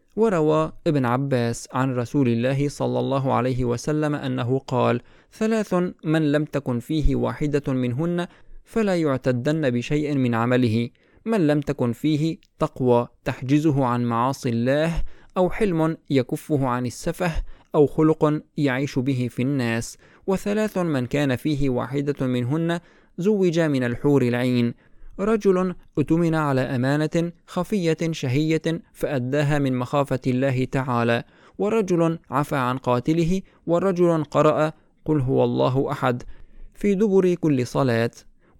وروى ابن عباس عن رسول الله صلى الله عليه وسلم أنه قال: 3 من لم تكن فيه واحدة منهن فلا يعتدن بشيء من عمله: من لم تكن فيه تقوى تحجزه عن معاصي الله، أو حلم يكفه عن السفه، أو خلق يعيش به في الناس. و3 من كان فيه واحدة منهن زوج من الحور العين: رجل أتمن على أمانة خفية شهية فأداها من مخافة الله تعالى، ورجل عفى عن قاتله، ورجل قرأ قل هو الله أحد في دبر كل صلاة.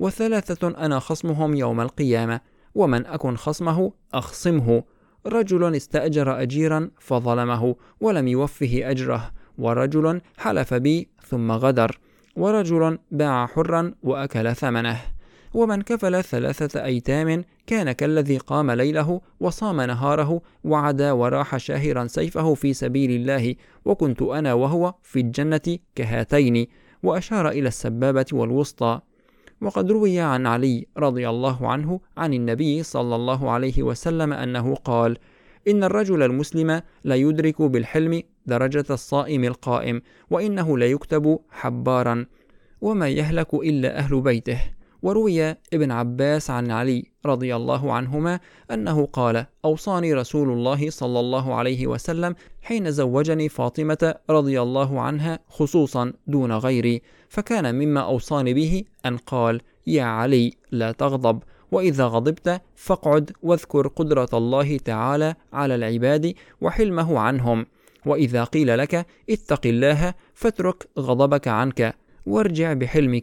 و3 أنا خصمهم يوم القيامة، ومن أكن خصمه أخصمه: رجل استأجر أجيرا فظلمه ولم يوفه أجره، ورجل حلف بي ثم غدر، ورجل باع حرا وأكل ثمنه. ومن كفل 3 أيتام كان كالذي قام ليله وصام نهاره وعدا وراح شاهرا سيفه في سبيل الله، وكنت أنا وهو في الجنة كهاتين، وأشار إلى السبابة والوسطى. وقد روي عن علي رضي الله عنه عن النبي صلى الله عليه وسلم أنه قال: إن الرجل المسلم لا يدرك بالحلم درجة الصائم القائم، وإنه لا يكتب حبارا، وما يهلك إلا أهل بيته. وروي ابن عباس عن علي رضي الله عنهما أنه قال: أوصاني رسول الله صلى الله عليه وسلم حين زوجني فاطمة رضي الله عنها خصوصا دون غيري، فكان مما أوصاني به أن قال: يا علي لا تغضب، وإذا غضبت فاقعد واذكر قدرة الله تعالى على العباد وحلمه عنهم، وإذا قيل لك اتق الله فاترك غضبك عنك وارجع بحلمك،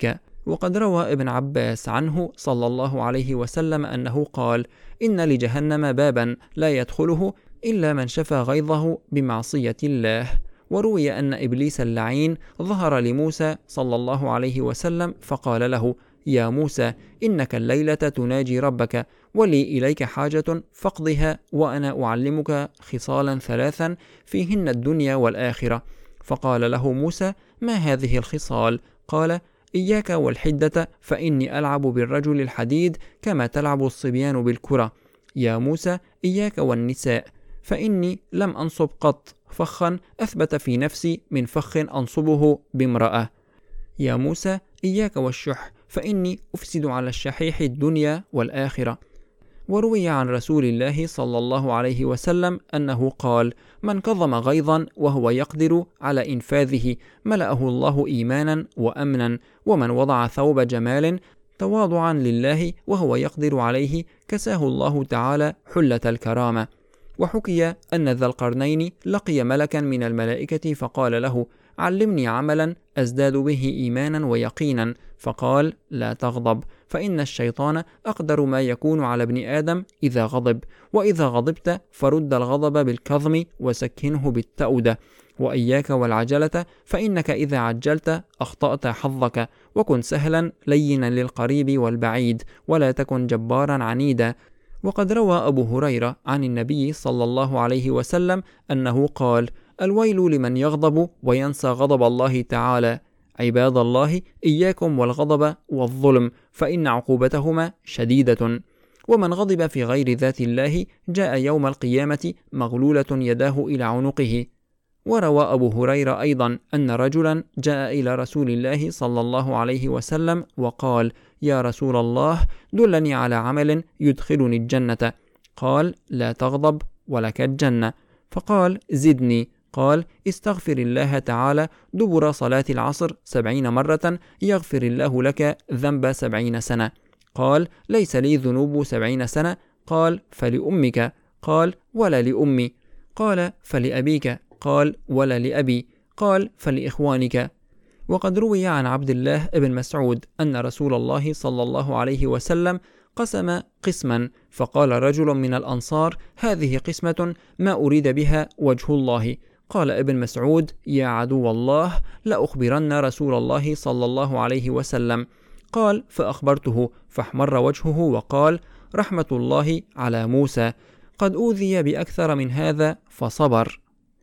وقد روى ابن عباس عنه صلى الله عليه وسلم أنه قال: إن لجهنم بابا لا يدخله إلا من شفى غيظه بمعصية الله. وروي أن إبليس اللعين ظهر لموسى صلى الله عليه وسلم فقال له: يا موسى، إنك الليلة تناجي ربك، ولي إليك حاجة فاقضها، وأنا أعلمك خصالا ثلاثا فيهن الدنيا والآخرة. فقال له موسى: ما هذه الخصال؟ قال: إياك والحدة، فإني ألعب بالرجل الحديد كما تلعب الصبيان بالكرة. يا موسى، إياك والنساء، فإني لم أنصب قط فخا أثبت في نفسي من فخ أنصبه بامرأة. يا موسى، إياك والشح، فإني أفسد على الشحيح الدنيا والآخرة. وروي عن رسول الله صلى الله عليه وسلم أنه قال: من كظم غيظا وهو يقدر على إنفاذه ملأه الله إيمانا وأمنا، ومن وضع ثوب جمال تواضعا لله وهو يقدر عليه كساه الله تعالى حلة الكرامة. وحكي أن ذا القرنين لقي ملكا من الملائكة فقال له: علمني عملا أزداد به إيمانا ويقينا. فقال: لا تغضب، فإن الشيطان أقدر ما يكون على ابن آدم إذا غضب، وإذا غضبت فرد الغضب بالكظم وسكنه بالتأودة. وإياك والعجلة، فإنك إذا عجلت أخطأت حظك، وكن سهلا لينا للقريب والبعيد، ولا تكن جبارا عنيدا. وقد روى أبو هريرة عن النبي صلى الله عليه وسلم أنه قال: الويل لمن يغضب وينسى غضب الله تعالى. عباد الله، إياكم والغضب والظلم، فإن عقوبتهما شديدة. ومن غضب في غير ذات الله جاء يوم القيامة مغلولة يداه إلى عنقه. وروى أبو هريرة أيضا أن رجلا جاء إلى رسول الله صلى الله عليه وسلم وقال: يا رسول الله، دلني على عمل يدخلني الجنة. قال: لا تغضب ولك الجنة. فقال: زدني. قال: استغفر الله تعالى دبر صلاة العصر 70 مرة يغفر الله لك ذنب 70 سنة. قال: ليس لي ذنوب 70 سنة. قال: فلأمك. قال: ولا لأمي. قال: فلأبيك. قال: ولا لأبي. قال: فلإخوانك. وقد روي عن عبد الله بن مسعود أن رسول الله صلى الله عليه وسلم قسم قسما، فقال رجل من الأنصار: هذه قسمة ما أريد بها وجه الله. قال ابن مسعود: يا عدو الله، لأخبرن رسول الله صلى الله عليه وسلم. قال: فأخبرته فاحمر وجهه وقال: رحمة الله على موسى، قد أوذي بأكثر من هذا فصبر.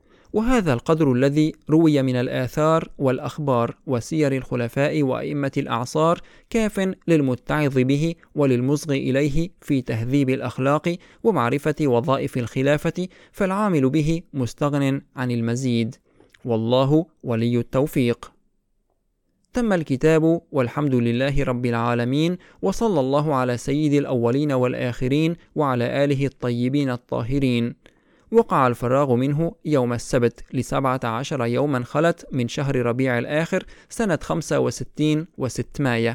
وهذا القدر الذي روي من الآثار والأخبار وسير الخلفاء وأئمة الأعصار كاف للمتعظ به وللمصغي إليه في تهذيب الأخلاق ومعرفة وظائف الخلافة، فالعامل به مستغن عن المزيد، والله ولي التوفيق. تم الكتاب، والحمد لله رب العالمين، وصلى الله على سيد الأولين والآخرين وعلى آله الطيبين الطاهرين. وقع الفراغ منه يوم السبت ل17 يوما خلت من شهر ربيع الآخر سنة 65 و600.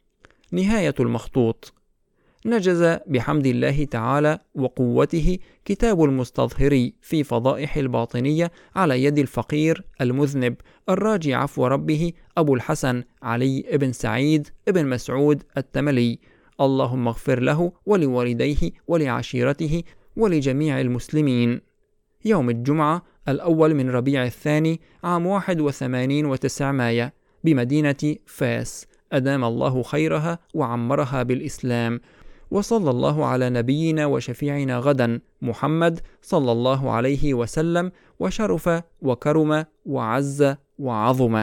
نهاية المخطوط. نجز بحمد الله تعالى وقوته كتاب المستظهري في فضائح الباطنية على يد الفقير المذنب الراجي عفو ربه أبو الحسن علي بن سعيد بن مسعود التملي، اللهم اغفر له ولوالديه ولعشيرته ولجميع المسلمين. يوم الجمعة 1 من ربيع الثاني عام 81 و900 بمدينة فاس، أدام الله خيرها وعمرها بالإسلام. وصلى الله على نبينا وشفيعنا غدا محمد صلى الله عليه وسلم، وشرف وكرم وعز وعظم.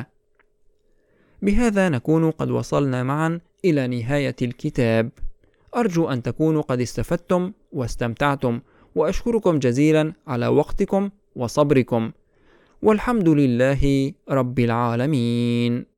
بهذا نكون قد وصلنا معا إلى نهاية الكتاب. أرجو أن تكونوا قد استفدتم واستمتعتم، وأشكركم جزيلا على وقتكم وصبركم، والحمد لله رب العالمين.